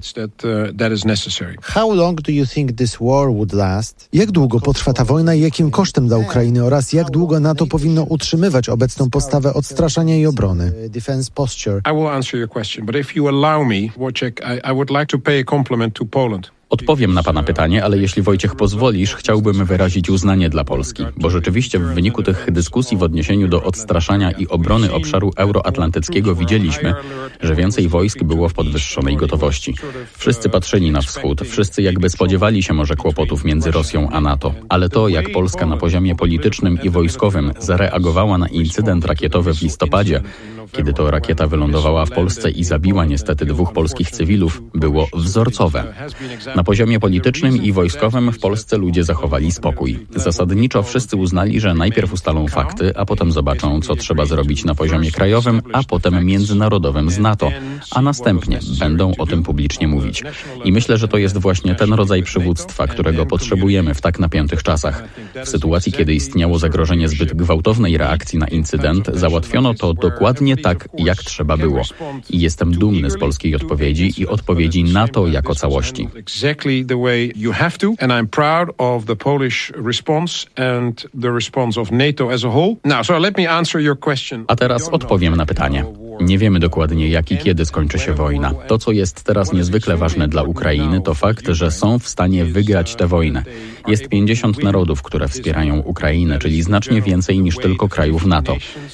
How long do you think this war would last? Jak długo potrwa ta wojna i jakim kosztem dla Ukrainy oraz jak długo NATO powinno utrzymywać obecną postawę odstraszania i obrony? Defense posture.
I will answer your question, but if you allow me, Wojciech, I would like to pay a compliment to Poland.
Odpowiem na pana pytanie, ale jeśli Wojciech pozwolisz, chciałbym wyrazić uznanie dla Polski, bo rzeczywiście w wyniku tych dyskusji w odniesieniu do odstraszania i obrony obszaru euroatlantyckiego widzieliśmy, że więcej wojsk było w podwyższonej gotowości. Wszyscy patrzyli na wschód, wszyscy jakby spodziewali się może kłopotów między Rosją a NATO, ale to, jak Polska na poziomie politycznym i wojskowym zareagowała na incydent rakietowy w listopadzie, kiedy to rakieta wylądowała w Polsce i zabiła niestety 2 polskich cywilów, było wzorcowe. Na poziomie politycznym i wojskowym w Polsce ludzie zachowali spokój. Zasadniczo wszyscy uznali, że najpierw ustalą fakty, a potem zobaczą, co trzeba zrobić na poziomie krajowym, a potem międzynarodowym z NATO, a następnie będą o tym publicznie mówić. I myślę, że to jest właśnie ten rodzaj przywództwa, którego potrzebujemy w tak napiętych czasach. W sytuacji, kiedy istniało zagrożenie zbyt gwałtownej reakcji na incydent, załatwiono to dokładnie tak, jak trzeba było. I jestem dumny z polskiej odpowiedzi i odpowiedzi NATO jako całości.
Exactly the way you have to, and I'm proud of the Polish response and the response of NATO as a whole. Now, so let me answer your question.
A teraz odpowiem na pytanie. Nie wiemy dokładnie, jak i kiedy skończy się wojna. To, co jest teraz niezwykle ważne dla Ukrainy, to fakt, że są w stanie wygrać tę wojnę. Jest 50 narodów, które wspierają Ukrainę, czyli znacznie więcej niż tylko krajów NATO.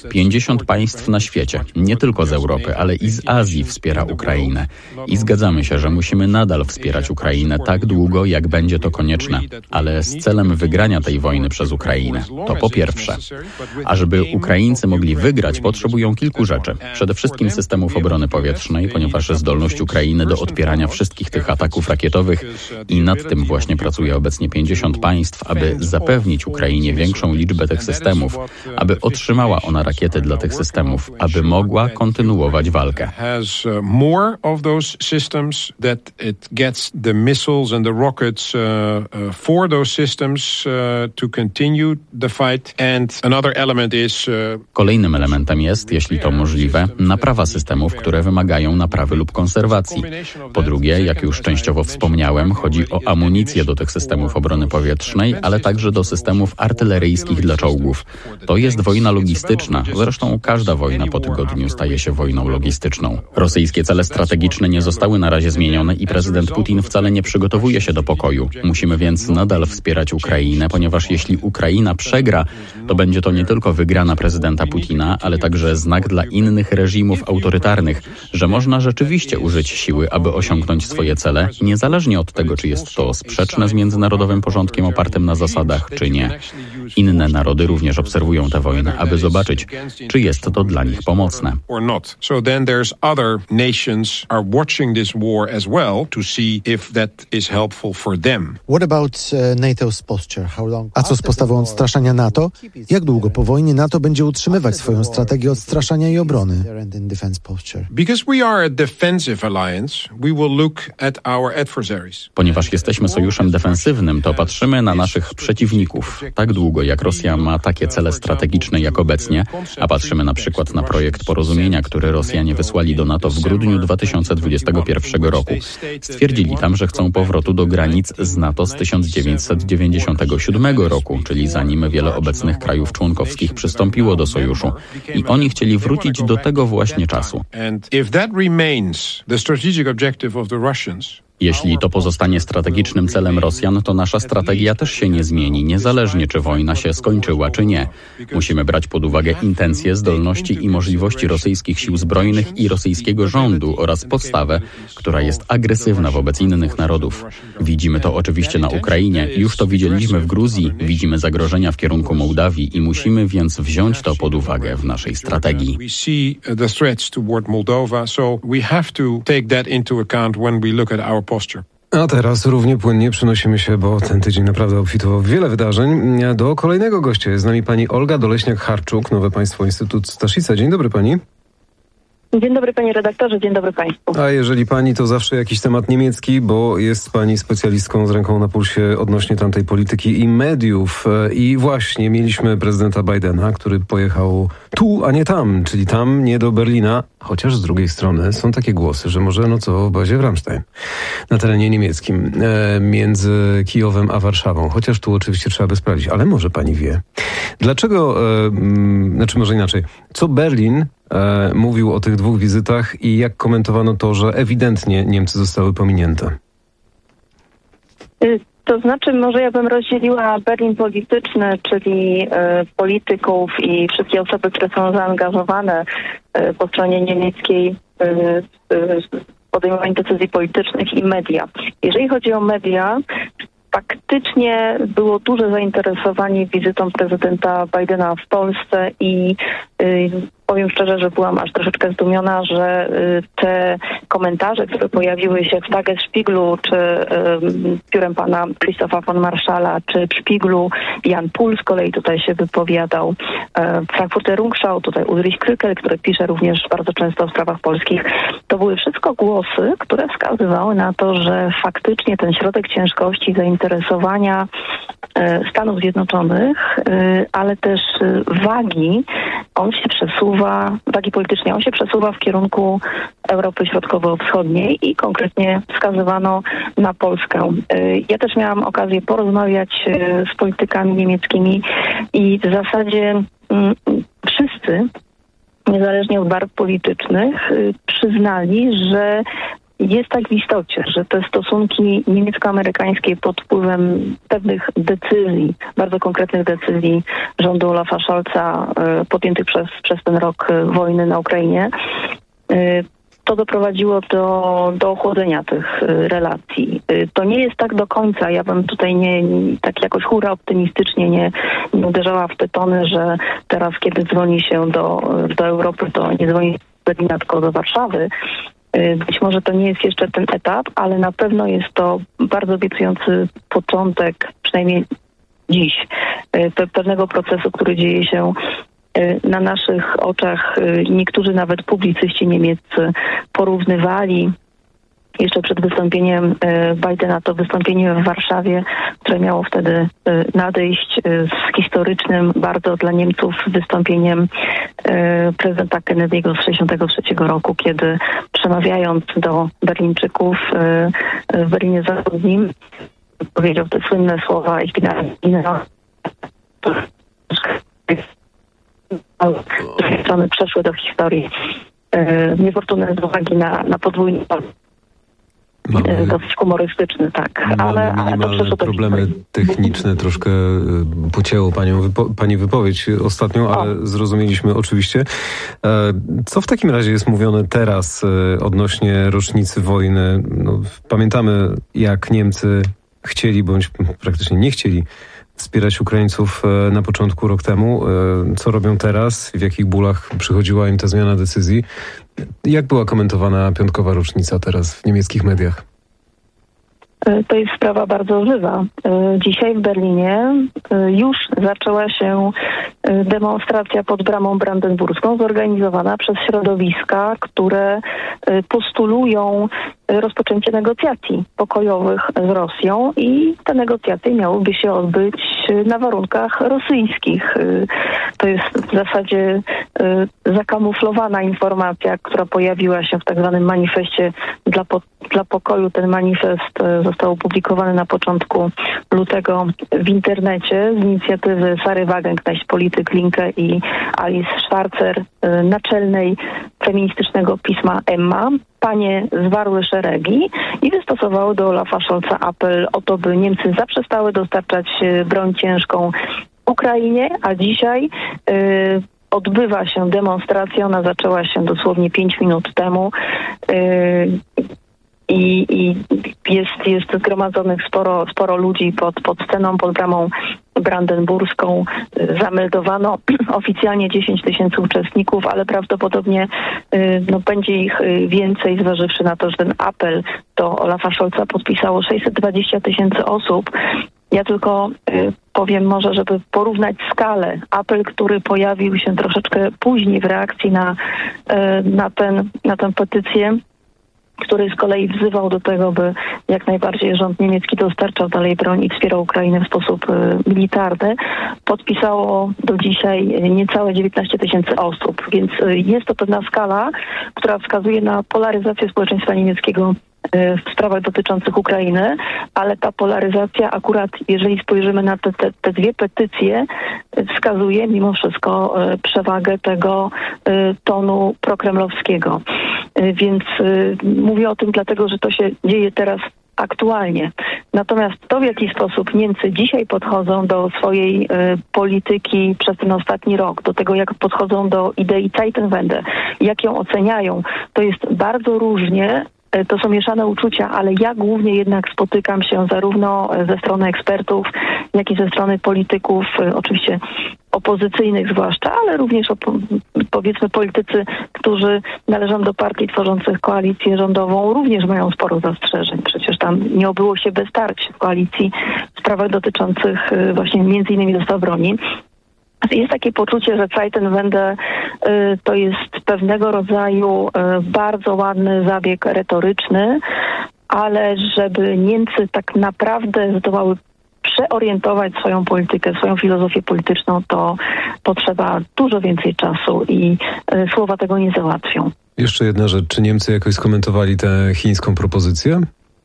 50 państw na świecie, nie tylko z Europy, ale i z Azji wspiera Ukrainę. I zgadzamy się, że musimy nadal wspierać Ukrainę tak długo, jak będzie to konieczne, ale z celem wygrania tej wojny przez Ukrainę. To po pierwsze. A żeby Ukraińcy mogli wygrać, potrzebują kilku rzeczy. Przede wszystkim systemów obrony powietrznej, ponieważ zdolność Ukrainy do odpierania wszystkich tych ataków rakietowych i nad tym właśnie pracuje obecnie 50 państw, aby zapewnić Ukrainie większą liczbę tych systemów, aby otrzymała ona rakiety dla tych systemów, aby mogła kontynuować walkę.
And the rockets for those systems to continue the fight. And another element is
Kolejnym elementem jest, jeśli to możliwe, naprawa systemów, które wymagają naprawy lub konserwacji. Po drugie, jak już częściowo wspomniałem, chodzi o amunicję do tych systemów obrony powietrznej, ale także do systemów artyleryjskich dla czołgów. To jest wojna logistyczna. Zresztą każda wojna po tygodniu staje się wojną logistyczną. Rosyjskie cele strategiczne nie zostały na razie zmienione i prezydent Putin wcale nie przygotowuje się do pokoju. Musimy więc nadal wspierać Ukrainę, ponieważ jeśli Ukraina przegra, to będzie to nie tylko wygrana prezydenta Putina, ale także znak dla innych reżimów autorytarnych, że można rzeczywiście użyć siły, aby osiągnąć swoje cele, niezależnie od tego, czy jest to sprzeczne z międzynarodowym porządkiem opartym na zasadach, czy nie. Inne narody również obserwują tę wojnę, aby zobaczyć, czy jest to dla nich pomocne.
So then there's other nations are watching this war as well to see if that is helpful for them.
What about NATO's posture? How long? A co z postawą odstraszania NATO? Jak długo po wojnie NATO będzie utrzymywać swoją strategię odstraszania i obrony?
Because we are a defensive alliance, we will look at our adversaries.
Ponieważ jesteśmy sojuszem defensywnym, to patrzymy na naszych przeciwników. Tak długo jak Rosja ma takie cele strategiczne jak obecnie, a patrzymy na przykład na projekt porozumienia, który Rosjanie wysłali do NATO w grudniu 2021 roku. Stwierdzili tam, że chcą powrotu do granic z NATO z 1997 roku, czyli zanim wiele obecnych krajów członkowskich przystąpiło do sojuszu. I oni chcieli wrócić do tego właśnie czasu. Jeśli to pozostanie strategicznym celem Rosjan, to nasza strategia też się nie zmieni, niezależnie czy wojna się skończyła, czy nie. Musimy brać pod uwagę intencje, zdolności i możliwości rosyjskich sił zbrojnych i rosyjskiego rządu oraz podstawę, która jest agresywna wobec innych narodów. Widzimy to oczywiście na Ukrainie, już to widzieliśmy w Gruzji, widzimy zagrożenia w kierunku Mołdawii i musimy więc wziąć to pod uwagę w naszej strategii.
A teraz równie płynnie przenosimy się, bo ten tydzień naprawdę obfitował w wiele wydarzeń, do kolejnego gościa. Jest z nami pani Olga Doleśniak-Harczuk, Nowe Państwo Instytut Staszica. Dzień dobry pani.
Dzień dobry panie redaktorze, dzień dobry państwu.
A jeżeli pani, to zawsze jakiś temat niemiecki, bo jest pani specjalistką z ręką na pulsie odnośnie tamtej polityki i mediów. I właśnie mieliśmy prezydenta Bidena, który pojechał tu, a nie tam, czyli tam, nie do Berlina. Chociaż z drugiej strony są takie głosy, że może w bazie w Ramstein, na terenie niemieckim, między Kijowem a Warszawą. Chociaż tu oczywiście trzeba by sprawdzić, ale może pani wie. Dlaczego, może inaczej, co Berlin mówił o tych dwóch wizytach i jak komentowano to, że ewidentnie Niemcy zostały pominięte?
To znaczy, może ja bym rozdzieliła Berlin polityczny, czyli polityków i wszystkie osoby, które są zaangażowane po stronie niemieckiej w podejmowanie decyzji politycznych i media. Jeżeli chodzi o media, faktycznie było duże zainteresowanie wizytą prezydenta Bidena w Polsce i powiem szczerze, że byłam aż troszeczkę zdumiona, że te komentarze, które pojawiły się w Tagesspiegelu, czy piórem pana Christopha von Marschalla, czy w Spiegelu, Jan Puls z kolei tutaj się wypowiadał, Frankfurter Rundschau, tutaj Ulrich Krückel, który pisze również bardzo często o sprawach polskich. To były wszystko głosy, które wskazywały na to, że faktycznie ten środek ciężkości, zainteresowania Stanów Zjednoczonych, ale też wagi politycznej, on się przesuwa w kierunku Europy Środkowo-Wschodniej i konkretnie wskazywano na Polskę. Ja też miałam okazję porozmawiać z politykami niemieckimi i w zasadzie wszyscy, niezależnie od barw politycznych, przyznali, że jest tak w istocie, że te stosunki niemiecko-amerykańskie pod wpływem pewnych decyzji, bardzo konkretnych decyzji rządu Olafa Scholza podjętych przez ten rok wojny na Ukrainie, to doprowadziło do ochłodzenia tych relacji. To nie jest tak do końca. Ja bym tutaj nie tak jakoś hura optymistycznie nie uderzała w te tony, że teraz, kiedy dzwoni się do Europy, to nie dzwoni do Berlina, tylko do Warszawy. Być może to nie jest jeszcze ten etap, ale na pewno jest to bardzo obiecujący początek, przynajmniej dziś, pewnego procesu, który dzieje się na naszych oczach. Niektórzy nawet publicyści niemieccy porównywali jeszcze przed wystąpieniem Bidena to wystąpienie w Warszawie, które miało wtedy nadejść z historycznym bardzo dla Niemców wystąpieniem prezydenta Kennedy'ego z 1963 roku, kiedy przemawiając do Berlińczyków w Berlinie Zachodnim powiedział te słynne słowa strony przeszły do historii niefortunne z uwagi na podwójny dosyć humorystyczny, tak.
Ale minimalne problemy techniczne troszkę pocięło pani wypowiedź ostatnią, ale zrozumieliśmy oczywiście. Co w takim razie jest mówione teraz odnośnie rocznicy wojny? Pamiętamy, jak Niemcy chcieli bądź praktycznie nie chcieli wspierać Ukraińców na początku rok temu. Co robią teraz? W jakich bólach przychodziła im ta zmiana decyzji? Jak była komentowana piątkowa rocznica teraz w niemieckich mediach?
To jest sprawa bardzo żywa. Dzisiaj w Berlinie już zaczęła się demonstracja pod bramą brandenburską zorganizowana przez środowiska, które postulują rozpoczęcie negocjacji pokojowych z Rosją i te negocjacje miałyby się odbyć na warunkach rosyjskich. To jest w zasadzie zakamuflowana informacja, która pojawiła się w tak zwanym manifestie dla pokoju. Ten manifest został opublikowany na początku lutego w internecie z inicjatywy Sary Wagenknecht, polityk Linke i Alice Schwarzer, naczelnej feministycznego pisma Emma. Panie zwarły szeregi i wystosowały do Olafa Scholza apel o to, by Niemcy zaprzestały dostarczać broń ciężką Ukrainie, a dzisiaj odbywa się demonstracja. Ona zaczęła się dosłownie 5 minut temu. I jest zgromadzonych sporo ludzi pod sceną, pod bramą brandenburską. Zameldowano oficjalnie 10 000 uczestników, ale prawdopodobnie będzie ich więcej, zważywszy na to, że ten apel do Olafa Scholza podpisało 620 000 osób. Ja tylko powiem może, żeby porównać skalę. Apel, który pojawił się troszeczkę później w reakcji na tę petycję, który z kolei wzywał do tego, by jak najbardziej rząd niemiecki dostarczał dalej broń i wspierał Ukrainę w sposób militarny, podpisało do dzisiaj niecałe 19 000 osób. Więc jest to pewna skala, która wskazuje na polaryzację społeczeństwa niemieckiego w sprawach dotyczących Ukrainy, ale ta polaryzacja akurat, jeżeli spojrzymy na te dwie petycje, wskazuje mimo wszystko przewagę tego tonu prokremlowskiego. Więc mówię o tym dlatego, że to się dzieje teraz aktualnie. Natomiast to, w jaki sposób Niemcy dzisiaj podchodzą do swojej polityki przez ten ostatni rok, do tego, jak podchodzą do idei Zeitenwende, jak ją oceniają, to jest bardzo różnie. To są mieszane uczucia, ale ja głównie jednak spotykam się zarówno ze strony ekspertów, jak i ze strony polityków, oczywiście opozycyjnych zwłaszcza, ale również powiedzmy politycy, którzy należą do partii tworzących koalicję rządową, również mają sporo zastrzeżeń. Przecież tam nie obyło się bez starć w koalicji w sprawach dotyczących właśnie między innymi dostaw broni. Jest takie poczucie, że Zeitenwende to jest pewnego rodzaju bardzo ładny zabieg retoryczny, ale żeby Niemcy tak naprawdę zdołały przeorientować swoją politykę, swoją filozofię polityczną, to potrzeba dużo więcej czasu i słowa tego nie załatwią.
Jeszcze jedna rzecz. Czy Niemcy jakoś skomentowali tę chińską propozycję?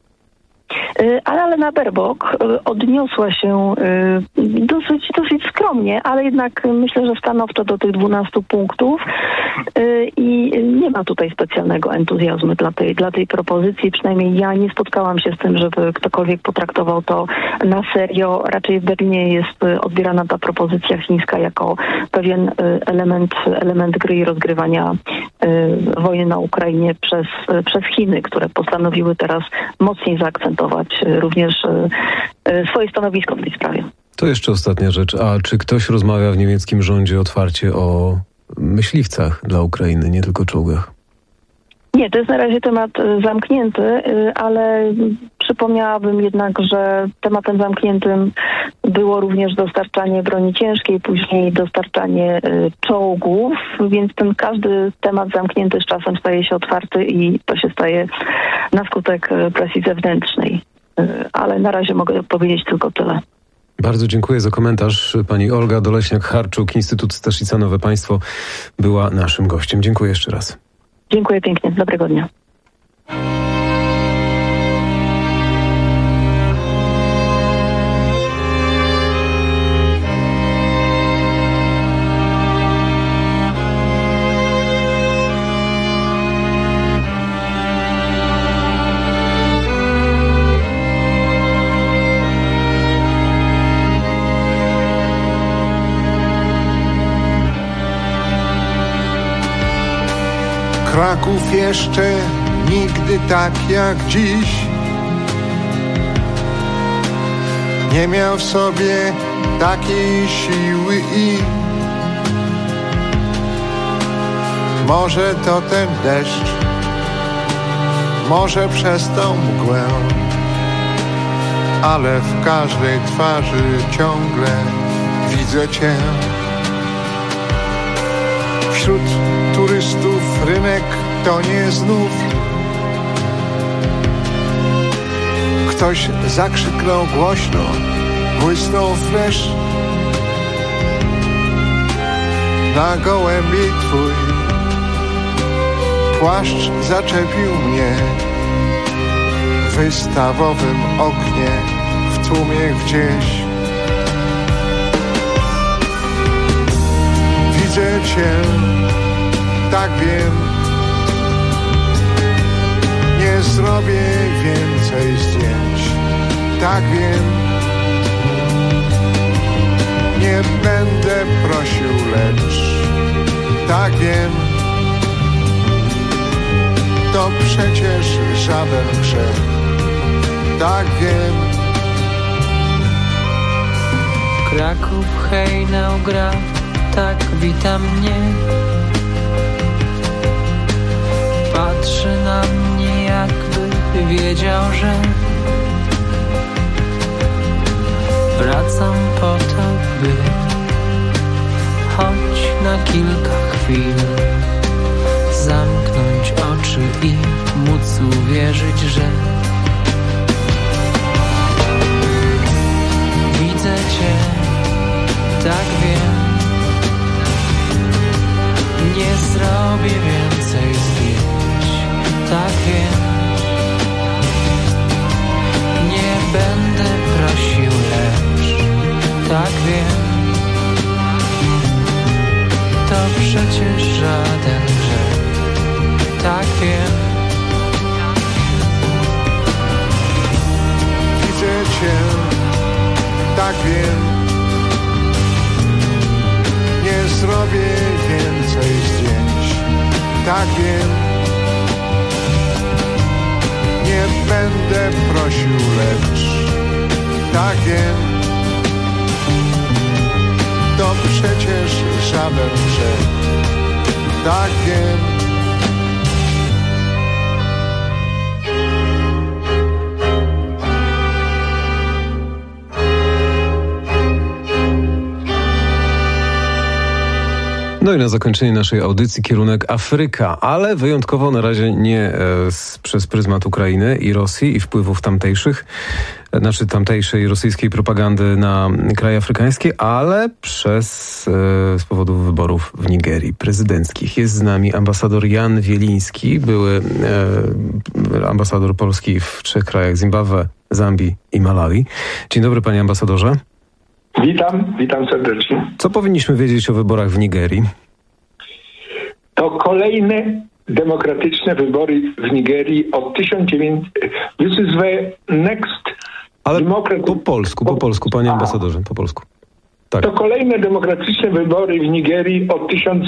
Annalena Baerbock odniosła się dosyć skromnie, ale jednak myślę, że stanowczo do tych 12 punktów i nie ma tutaj specjalnego entuzjazmu dla tej propozycji. Przynajmniej ja nie spotkałam się z tym, żeby ktokolwiek potraktował to na serio. Raczej w Berlinie jest odbierana ta propozycja chińska jako pewien element gry i rozgrywania wojny na Ukrainie przez Chiny, które postanowiły teraz mocniej zaakcentować również swoje stanowisko w tej sprawie.
To jeszcze ostatnia rzecz. A czy ktoś rozmawia w niemieckim rządzie otwarcie o myśliwcach dla Ukrainy, nie tylko czołgach?
Nie, to jest na razie temat zamknięty, ale przypomniałabym jednak, że tematem zamkniętym było również dostarczanie broni ciężkiej, później dostarczanie czołgów, więc ten każdy temat zamknięty z czasem staje się otwarty i to się staje na skutek presji zewnętrznej. Ale na razie mogę powiedzieć tylko tyle.
Bardzo dziękuję za komentarz. Pani Olga Doleśniak-Harczuk, Instytut Staszica Nowe Państwo była naszym gościem. Dziękuję jeszcze raz.
Dziękuję pięknie. Dobrego dnia.
Kraków jeszcze nigdy tak jak dziś Nie miał w sobie takiej siły i może to ten deszcz, może przez tą mgłę, ale w każdej twarzy ciągle widzę Cię. Wśród turystów rynek to nie znów. Ktoś zakrzyknął głośno, błysnął flesz. Na gołębi Twój płaszcz zaczepił mnie w wystawowym oknie w tłumie gdzieś. Widzę Cię, tak wiem, nie zrobię więcej zdjęć, tak wiem, nie będę prosił, lecz tak wiem, to przecież żaden grzech, tak wiem.
Kraków hejnał gra, tak wita mnie. Patrzy na mnie, jakby wiedział, że wracam po to, by choć na kilka chwil zamknąć oczy i móc uwierzyć, że widzę Cię, tak wiem. Nie zrobię więcej zdjęć, tak wiem. Nie będę prosił, lecz tak wiem. To przecież żaden grzech, tak wiem.
Widzę Cię, tak wiem. Nie zrobię więcej zdjęć, tak wiem. Nie będę prosił, lecz tak wiem. To przecież żaden grzech, tak wiem.
No i na zakończenie naszej audycji kierunek Afryka, ale wyjątkowo na razie nie przez pryzmat Ukrainy i Rosji i wpływów tamtejszej rosyjskiej propagandy na kraje afrykańskie, ale z powodów wyborów w Nigerii prezydenckich. Jest z nami ambasador Jan Wieliński, były ambasador Polski w 3 krajach: Zimbabwe, Zambii i Malawi. Dzień dobry, panie ambasadorze.
Witam serdecznie.
Co powinniśmy wiedzieć o wyborach w Nigerii?
To kolejne demokratyczne wybory w Nigerii od 1900. This is the next.
Ale po polsku, panie ambasadorze, po polsku. Tak.
To kolejne demokratyczne wybory w Nigerii od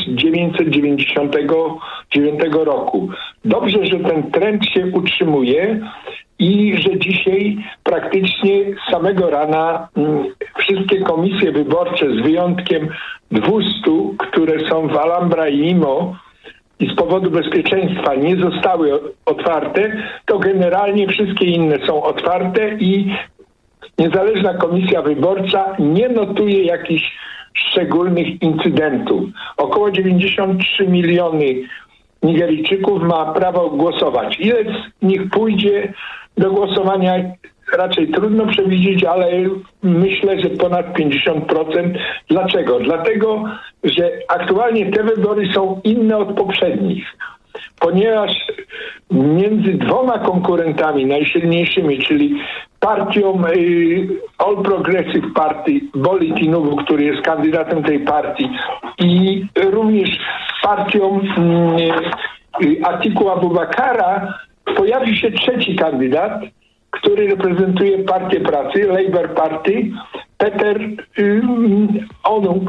1999 roku. Dobrze, że ten trend się utrzymuje i że dzisiaj praktycznie z samego rana wszystkie komisje wyborcze, z wyjątkiem 200, które są w Alambra i Imo i z powodu bezpieczeństwa nie zostały otwarte, to generalnie wszystkie inne są otwarte i niezależna komisja wyborcza nie notuje jakichś szczególnych incydentów. Około 93 miliony Nigeryjczyków ma prawo głosować. Ile z nich pójdzie do głosowania, raczej trudno przewidzieć, ale myślę, że ponad 50%. Dlaczego? Dlatego, że aktualnie te wybory są inne od poprzednich, ponieważ między 2 konkurentami najsilniejszymi, czyli partią All Progressive Party Bola Tinubu, który jest kandydatem tej partii, i również partią Atiku Abubakara, pojawi się trzeci kandydat, który reprezentuje Partię Pracy, Labour Party, Peter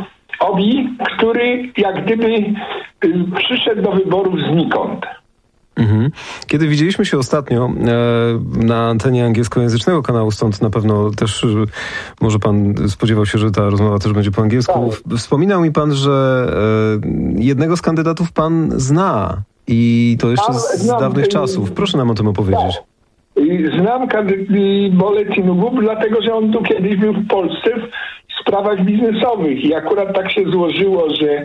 Obi, który jak gdyby przyszedł do wyborów znikąd.
Kiedy widzieliśmy się ostatnio na antenie angielskojęzycznego kanału, stąd na pewno też może pan spodziewał się, że ta rozmowa też będzie po angielsku. Wspominał mi pan, że jednego z kandydatów pan zna i to jeszcze z dawnych czasów. Proszę nam o tym opowiedzieć.
Znam Bolę Tinubu, dlatego że on tu kiedyś był w Polsce w sprawach biznesowych i akurat tak się złożyło, że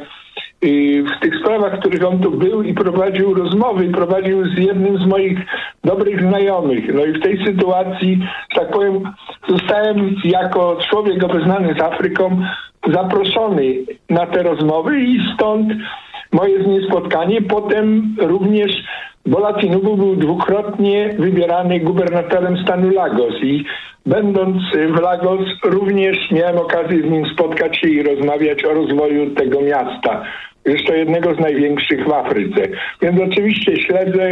w tych sprawach, w których on tu był i prowadził rozmowy, prowadził z jednym z moich dobrych znajomych. No i w tej sytuacji, że tak powiem, zostałem jako człowiek obeznany z Afryką zaproszony na te rozmowy i stąd moje z nim spotkanie. Potem również Bola Tinubu był dwukrotnie wybierany gubernatorem stanu Lagos i będąc w Lagos również miałem okazję z nim spotkać się i rozmawiać o rozwoju tego miasta. Jest to jednego z największych w Afryce. Więc oczywiście śledzę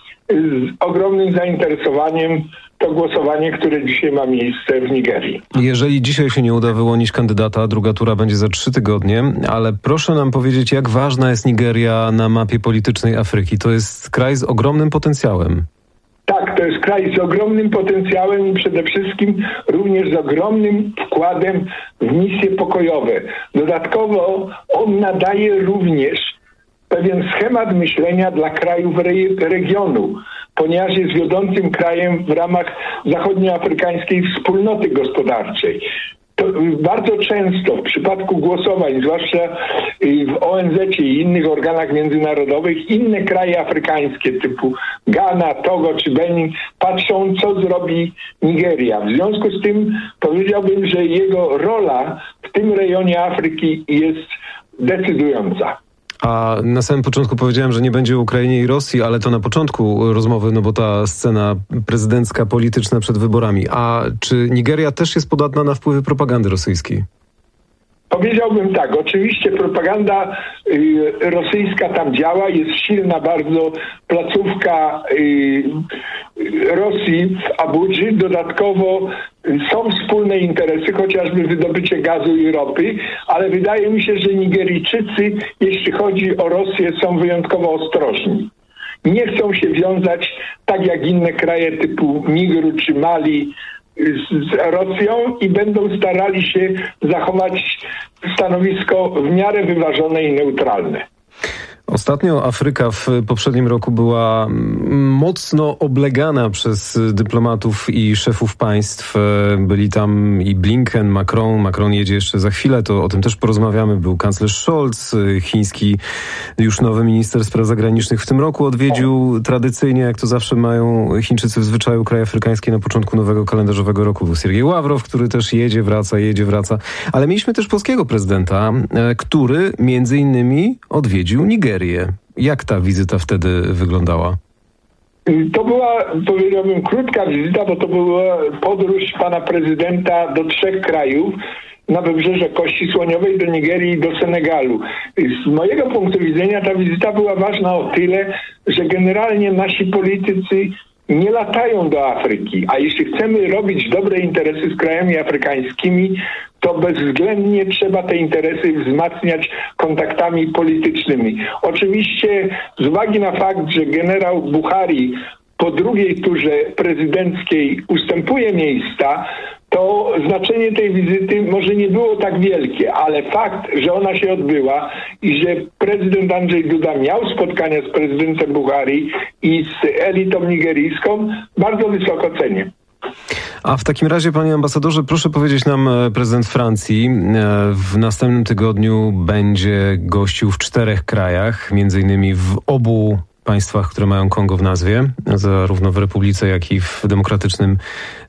z ogromnym zainteresowaniem to głosowanie, które dzisiaj ma miejsce w Nigerii.
Jeżeli dzisiaj się nie uda wyłonić kandydata, druga tura będzie za 3 tygodnie, ale proszę nam powiedzieć, jak ważna jest Nigeria na mapie politycznej Afryki. To jest kraj z ogromnym potencjałem.
Tak, to jest kraj z ogromnym potencjałem i przede wszystkim również z ogromnym wkładem w misje pokojowe. Dodatkowo on nadaje również pewien schemat myślenia dla krajów regionu, ponieważ jest wiodącym krajem w ramach zachodnioafrykańskiej wspólnoty gospodarczej. To bardzo często w przypadku głosowań, zwłaszcza w ONZ i innych organach międzynarodowych, inne kraje afrykańskie typu Ghana, Togo czy Benin patrzą, co zrobi Nigeria. W związku z tym powiedziałbym, że jego rola w tym rejonie Afryki jest decydująca.
A na samym początku powiedziałem, że nie będzie o Ukrainie i Rosji, ale to na początku rozmowy, no bo ta scena prezydencka, polityczna przed wyborami. A czy Nigeria też jest podatna na wpływy propagandy rosyjskiej?
Powiedziałbym tak, oczywiście propaganda rosyjska tam działa, jest silna bardzo placówka Rosji w Abudży. Dodatkowo są wspólne interesy, chociażby wydobycie gazu i ropy, ale wydaje mi się, że Nigeryjczycy, jeśli chodzi o Rosję, są wyjątkowo ostrożni. Nie chcą się wiązać tak jak inne kraje typu Nigru czy Mali z Rosją i będą starali się zachować stanowisko w miarę wyważone i neutralne.
Ostatnio Afryka w poprzednim roku była mocno oblegana przez dyplomatów i szefów państw. Byli tam i Blinken, Macron jedzie jeszcze za chwilę, to o tym też porozmawiamy. Był kanclerz Scholz, chiński już nowy minister spraw zagranicznych w tym roku odwiedził tradycyjnie, jak to zawsze mają Chińczycy w zwyczaju, kraje afrykańskie na początku nowego kalendarzowego roku. Był Sergiej Ławrow, który też jedzie, wraca. Ale mieliśmy też polskiego prezydenta, który między innymi odwiedził Nigerię. Jak ta wizyta wtedy wyglądała?
To była, powiedziałbym, krótka wizyta, bo to była podróż pana prezydenta do 3 krajów na wybrzeże Kości Słoniowej, do Nigerii i do Senegalu. Z mojego punktu widzenia ta wizyta była ważna o tyle, że generalnie nasi politycy nie latają do Afryki, a jeśli chcemy robić dobre interesy z krajami afrykańskimi, to bezwzględnie trzeba te interesy wzmacniać kontaktami politycznymi. Oczywiście z uwagi na fakt, że generał Buhari po drugiej turze prezydenckiej ustępuje miejsca, to znaczenie tej wizyty może nie było tak wielkie, ale fakt, że ona się odbyła i że prezydent Andrzej Duda miał spotkania z prezydentem Buhari i z elitą nigeryjską, bardzo wysoko cenię.
A w takim razie, panie ambasadorze, proszę powiedzieć nam, prezydent Francji w następnym tygodniu będzie gościł w 4 krajach, między innymi w obu państwach, które mają Kongo w nazwie, zarówno w Republice, jak i w Demokratycznym,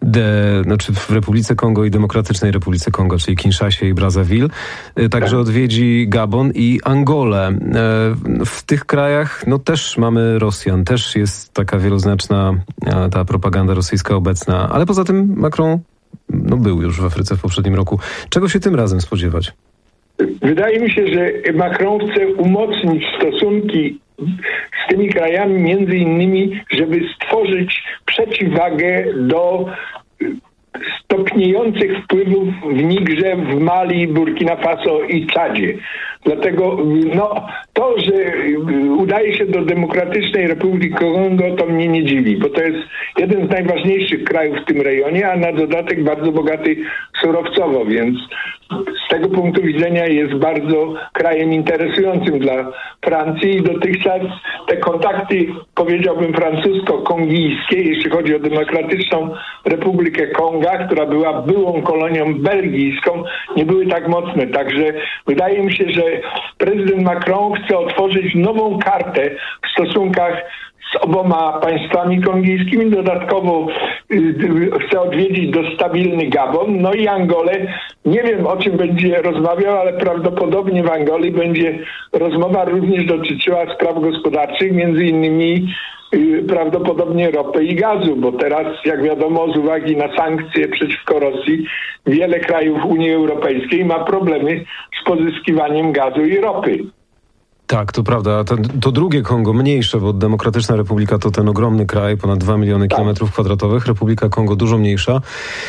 w Republice Kongo i Demokratycznej Republice Kongo, czyli Kinszasie i Brazzaville. Także odwiedzi Gabon i Angolę. W tych krajach też mamy Rosjan, też jest taka wieloznaczna ta propaganda rosyjska obecna, ale poza tym Macron był już w Afryce w poprzednim roku. Czego się tym razem spodziewać?
Wydaje mi się, że Macron chce umocnić stosunki z tymi krajami, między innymi, żeby stworzyć przeciwwagę do stopniejących wpływów w Nigrze, w Mali, Burkina Faso i Czadzie. Dlatego to, że udaje się do Demokratycznej Republiki Kongo, to mnie nie dziwi, bo to jest jeden z najważniejszych krajów w tym rejonie, a na dodatek bardzo bogaty surowcowo, więc z tego punktu widzenia jest bardzo krajem interesującym dla Francji i dotychczas te kontakty, powiedziałbym, francusko-kongijskie, jeśli chodzi o Demokratyczną Republikę Konga, która była byłą kolonią belgijską, nie były tak mocne. Także wydaje mi się, że prezydent Macron chce otworzyć nową kartę w stosunkach z oboma państwami kongijskimi. Dodatkowo chce odwiedzić dostabilny Gabon, no i Angolę. Nie wiem, o czym będzie rozmawiał, ale prawdopodobnie w Angolii będzie rozmowa również dotyczyła spraw gospodarczych, między innymi prawdopodobnie ropy i gazu, bo teraz, jak wiadomo, z uwagi na sankcje przeciwko Rosji, wiele krajów Unii Europejskiej ma problemy z pozyskiwaniem gazu i ropy.
Tak, to prawda. To drugie Kongo, mniejsze, bo Demokratyczna Republika to ten ogromny kraj, ponad 2 miliony kilometrów kwadratowych. Republika Kongo dużo mniejsza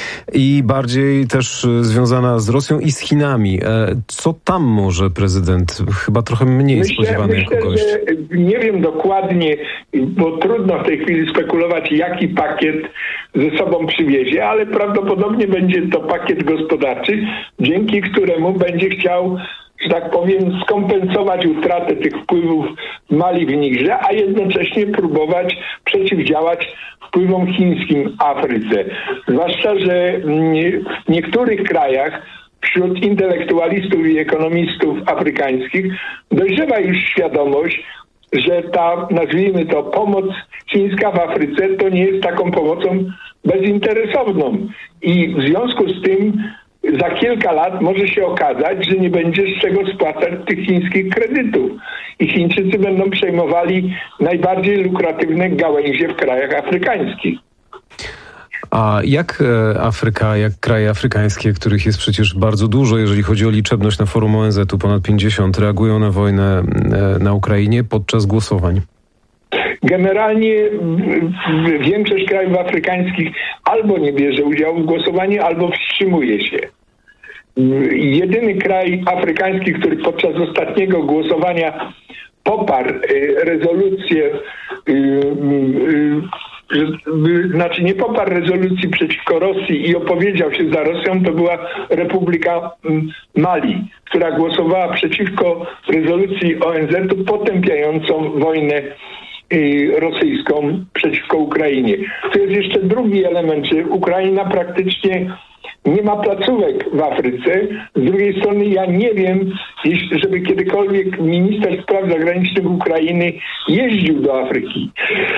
i bardziej też związana z Rosją i z Chinami. Co tam może prezydent? Chyba trochę mniej spodziewany jako gość.
Że nie wiem dokładnie, bo trudno w tej chwili spekulować, jaki pakiet ze sobą przywiezie, ale prawdopodobnie będzie to pakiet gospodarczy, dzięki któremu będzie chciał, że tak powiem, skompensować utratę tych wpływów w Mali, w Nigrze, a jednocześnie próbować przeciwdziałać wpływom chińskim w Afryce. Zwłaszcza, że w niektórych krajach wśród intelektualistów i ekonomistów afrykańskich dojrzewa już świadomość, że ta, nazwijmy to, pomoc chińska w Afryce to nie jest taką pomocą bezinteresowną. I w związku z tym za kilka lat może się okazać, że nie będzie z czego spłacać tych chińskich kredytów. I Chińczycy będą przejmowali najbardziej lukratywne gałęzie w krajach afrykańskich.
A jak Afryka, jak kraje afrykańskie, których jest przecież bardzo dużo, jeżeli chodzi o liczebność na forum ONZ-u, ponad 50, reagują na wojnę na Ukrainie podczas głosowań?
Generalnie większość krajów afrykańskich albo nie bierze udziału w głosowaniu, albo wstrzymuje się. Jedyny kraj afrykański, który podczas ostatniego głosowania poparł rezolucję, znaczy nie poparł rezolucji przeciwko Rosji i opowiedział się za Rosją, to była Republika Mali, która głosowała przeciwko rezolucji ONZ-u potępiającą wojnę rosyjską przeciwko Ukrainie. To jest jeszcze drugi element, że Ukraina praktycznie nie ma placówek w Afryce. Z drugiej strony ja nie wiem, żeby kiedykolwiek minister spraw zagranicznych Ukrainy jeździł do Afryki.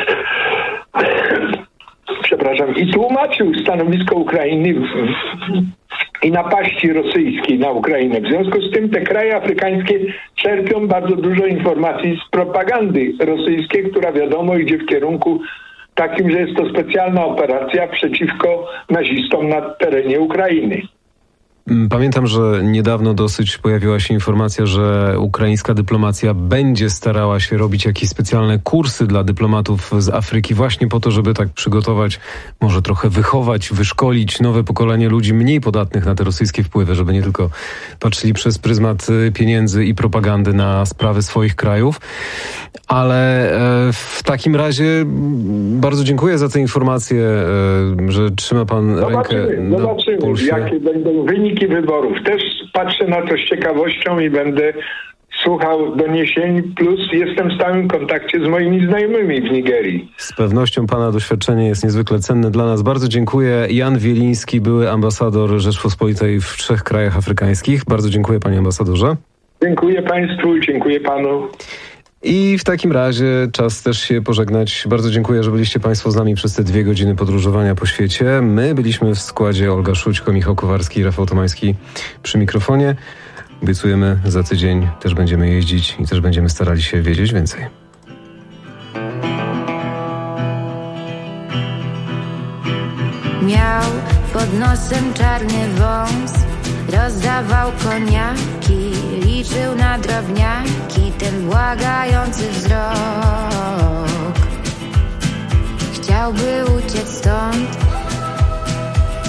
Przepraszam. I tłumaczył stanowisko Ukrainy i napaści rosyjskiej na Ukrainę. W związku z tym te kraje afrykańskie czerpią bardzo dużo informacji z propagandy rosyjskiej, która wiadomo idzie w kierunku takim, że jest to specjalna operacja przeciwko nazistom na terenie Ukrainy.
Pamiętam, że niedawno dosyć pojawiła się informacja, że ukraińska dyplomacja będzie starała się robić jakieś specjalne kursy dla dyplomatów z Afryki właśnie po to, żeby tak przygotować, może trochę wychować, wyszkolić nowe pokolenie ludzi mniej podatnych na te rosyjskie wpływy, żeby nie tylko patrzyli przez pryzmat pieniędzy i propagandy na sprawy swoich krajów. Ale w takim razie bardzo dziękuję za te informacje, że trzyma pan rękę na pulsie.
Jakie będą wyniki wyborów. Też patrzę na to z ciekawością i będę słuchał doniesień, plus jestem w stałym kontakcie z moimi znajomymi w Nigerii.
Z pewnością pana doświadczenie jest niezwykle cenne dla nas. Bardzo dziękuję. Jan Wieliński, były ambasador Rzeczpospolitej w 3 krajach afrykańskich. Bardzo dziękuję, panie ambasadorze.
Dziękuję państwu i dziękuję panu.
I w takim razie czas też się pożegnać. Bardzo dziękuję, że byliście państwo z nami przez te 2 godziny podróżowania po świecie. My byliśmy w składzie Olga Szućko, Michał Kowarski i Rafał Tomański przy mikrofonie. Obiecujemy, za tydzień też będziemy jeździć i też będziemy starali się wiedzieć więcej.
Miał pod nosem czarny wąs, rozdawał koniaki, liczył na drobniaki ten błagający wzrok. Chciałby uciec stąd,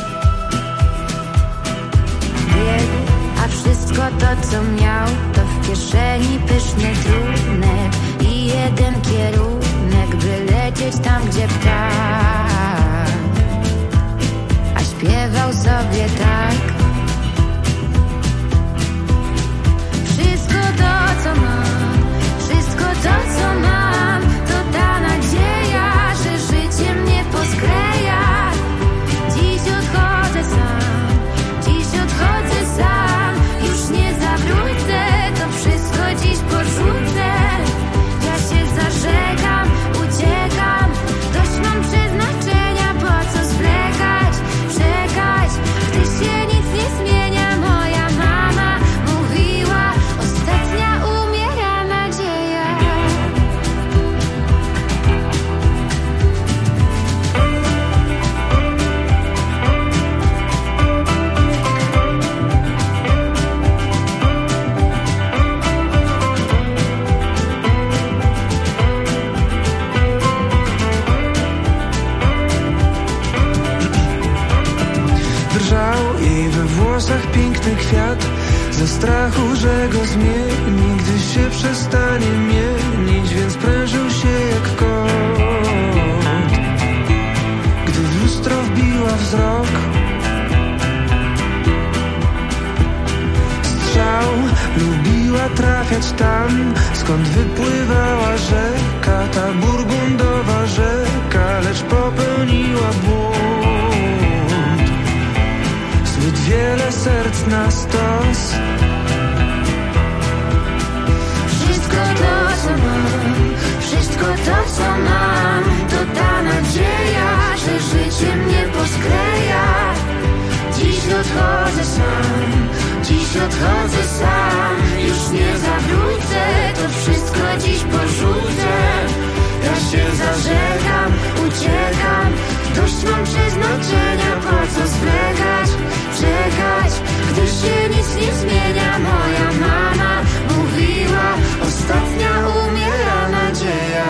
biegł, a wszystko to co miał to w kieszeni pyszny trunek i jeden kierunek, by lecieć tam, gdzie ptak, a śpiewał sobie tak. Wszystko to, co mam, wszystko to, co mam, to ta nadzieja, że życie mnie poskleja. Dziś odchodzę sam, dziś odchodzę sam, już nie zawrócę, to wszystko dziś porzucę. Ja się zażegam, uciekam, dość mam przeznaczenia, po co zwlekać, czekać, gdy się nic nie zmienia. Moja mama mówiła, ostatnia umiera nadzieja.
Drżał jej we włosach piękny kwiat, ze strachu, że go zmieni, gdy się przestanie mienić, więc prężył się jak kot. Gdy w lustro wbiła wzrok, strzał, lubiła trafiać tam, skąd wypływała rzeka, ta burgundowa rzeka, lecz popełniła błąd. Zbyt wiele serc na stos.
Wszystko to, co mam, wszystko to, co mam, to ta nadzieja, że życie mnie poskleja. Dziś odchodzę sam, dziś odchodzę sam, już nie zawrócę, to wszystko dziś porzucę. Ja się zażegam, uciekam, dość mam przeznaczenia, po co zwlekać, czekać, gdy się nic nie zmienia. Moja mama mówiła, ostatnia umiera nadzieja.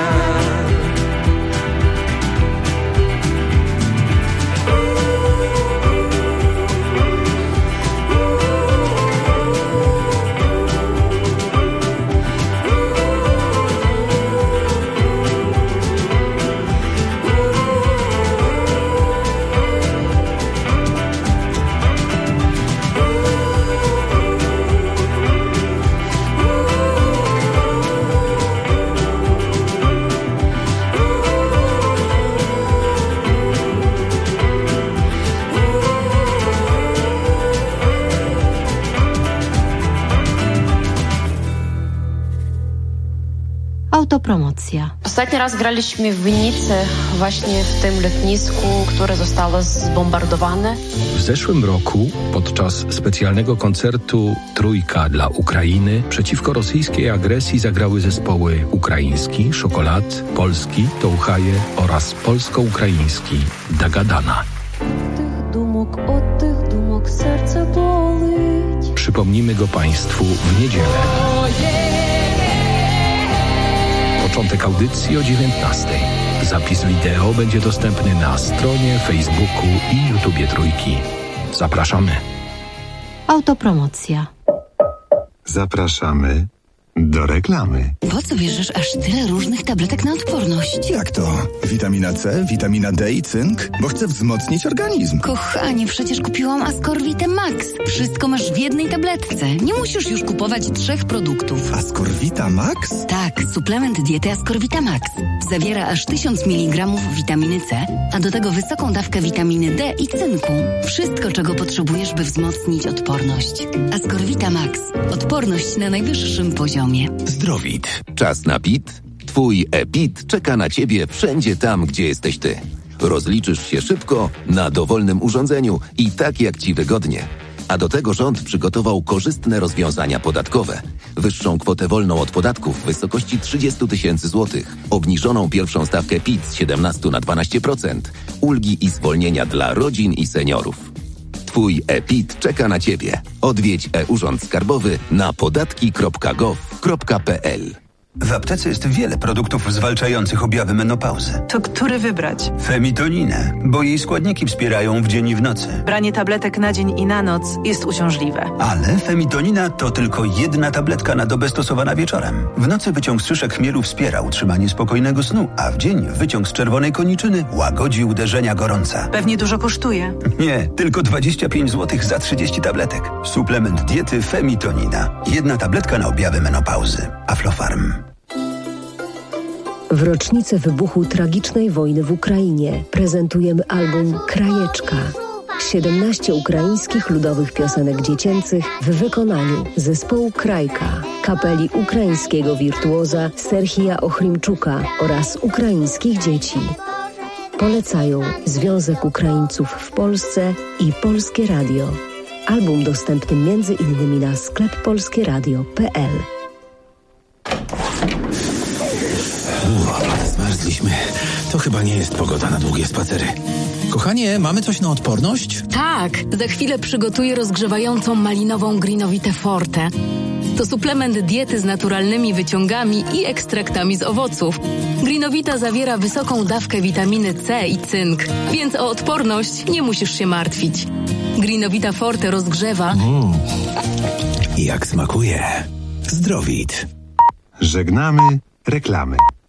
Autopromocja.
Ostatni raz graliśmy w Winnicy, właśnie w tym lotnisku, które zostało zbombardowane.
W zeszłym roku, podczas specjalnego koncertu Trójka dla Ukrainy, przeciwko rosyjskiej agresji zagrały zespoły ukraiński, Szokolad, polski, Touchaje oraz polsko-ukraiński Dagadana.
Od tych dumok serce bolить.
Przypomnimy go Państwu w niedzielę. Początek audycji o 19:00. Zapis wideo będzie dostępny na stronie Facebooku i YouTubie Trójki. Zapraszamy.
Autopromocja.
Zapraszamy do reklamy.
Po co bierzesz aż tyle różnych tabletek na odporność?
Jak to? Witamina C, witamina D i cynk? Bo chcę wzmocnić organizm.
Kochanie, przecież kupiłam Ascorvitę Max. Wszystko masz w jednej tabletce. Nie musisz już kupować 3 produktów.
Ascorvita Max?
Tak, suplement diety Ascorvita Max. Zawiera aż 1000 mg witaminy C, a do tego wysoką dawkę witaminy D i cynku. Wszystko, czego potrzebujesz, by wzmocnić odporność. Ascorvita Max. Odporność na najwyższym poziomie.
Zdrowit. Czas na PIT? Twój e-PIT czeka na Ciebie wszędzie tam, gdzie jesteś Ty. Rozliczysz się szybko, na dowolnym urządzeniu i tak jak Ci wygodnie. A do tego rząd przygotował korzystne rozwiązania podatkowe. Wyższą kwotę wolną od podatków w wysokości 30 000 złotych, obniżoną pierwszą stawkę PIT z 17 na 12%, ulgi i zwolnienia dla rodzin i seniorów. Twój e-PIT czeka na Ciebie. Odwiedź e-Urząd Skarbowy na podatki.gov.pl.
W aptece jest wiele produktów zwalczających objawy menopauzy.
To który wybrać?
Femitoninę, bo jej składniki wspierają w dzień i w nocy.
Branie tabletek na dzień i na noc jest uciążliwe.
Ale femitonina to tylko jedna tabletka na dobę stosowana wieczorem. W nocy wyciąg z szyszek chmielu wspiera utrzymanie spokojnego snu, a w dzień wyciąg z czerwonej koniczyny łagodzi uderzenia gorąca.
Pewnie dużo kosztuje.
Nie, tylko 25 zł za 30 tabletek. Suplement diety Femitonina. Jedna tabletka na objawy menopauzy. Aflofarm.
W rocznicę wybuchu tragicznej wojny w Ukrainie prezentujemy album Krajeczka. 17 ukraińskich ludowych piosenek dziecięcych w wykonaniu zespołu Krajka, kapeli ukraińskiego wirtuoza Serhija Ochrimczuka oraz ukraińskich dzieci. Polecają Związek Ukraińców w Polsce i Polskie Radio. Album dostępny m.in. na skleppolskieradio.pl.
Zmarzliśmy. To chyba nie jest pogoda na długie spacery. Kochanie, mamy coś na odporność?
Tak, za chwilę przygotuję rozgrzewającą malinową Greenovitę Forte. To suplement diety z naturalnymi wyciągami i ekstraktami z owoców. Greenovita zawiera wysoką dawkę witaminy C i cynk, więc o odporność nie musisz się martwić. Greenovita Forte rozgrzewa.
Jak smakuje. Zdrowit.
Żegnamy reklamy.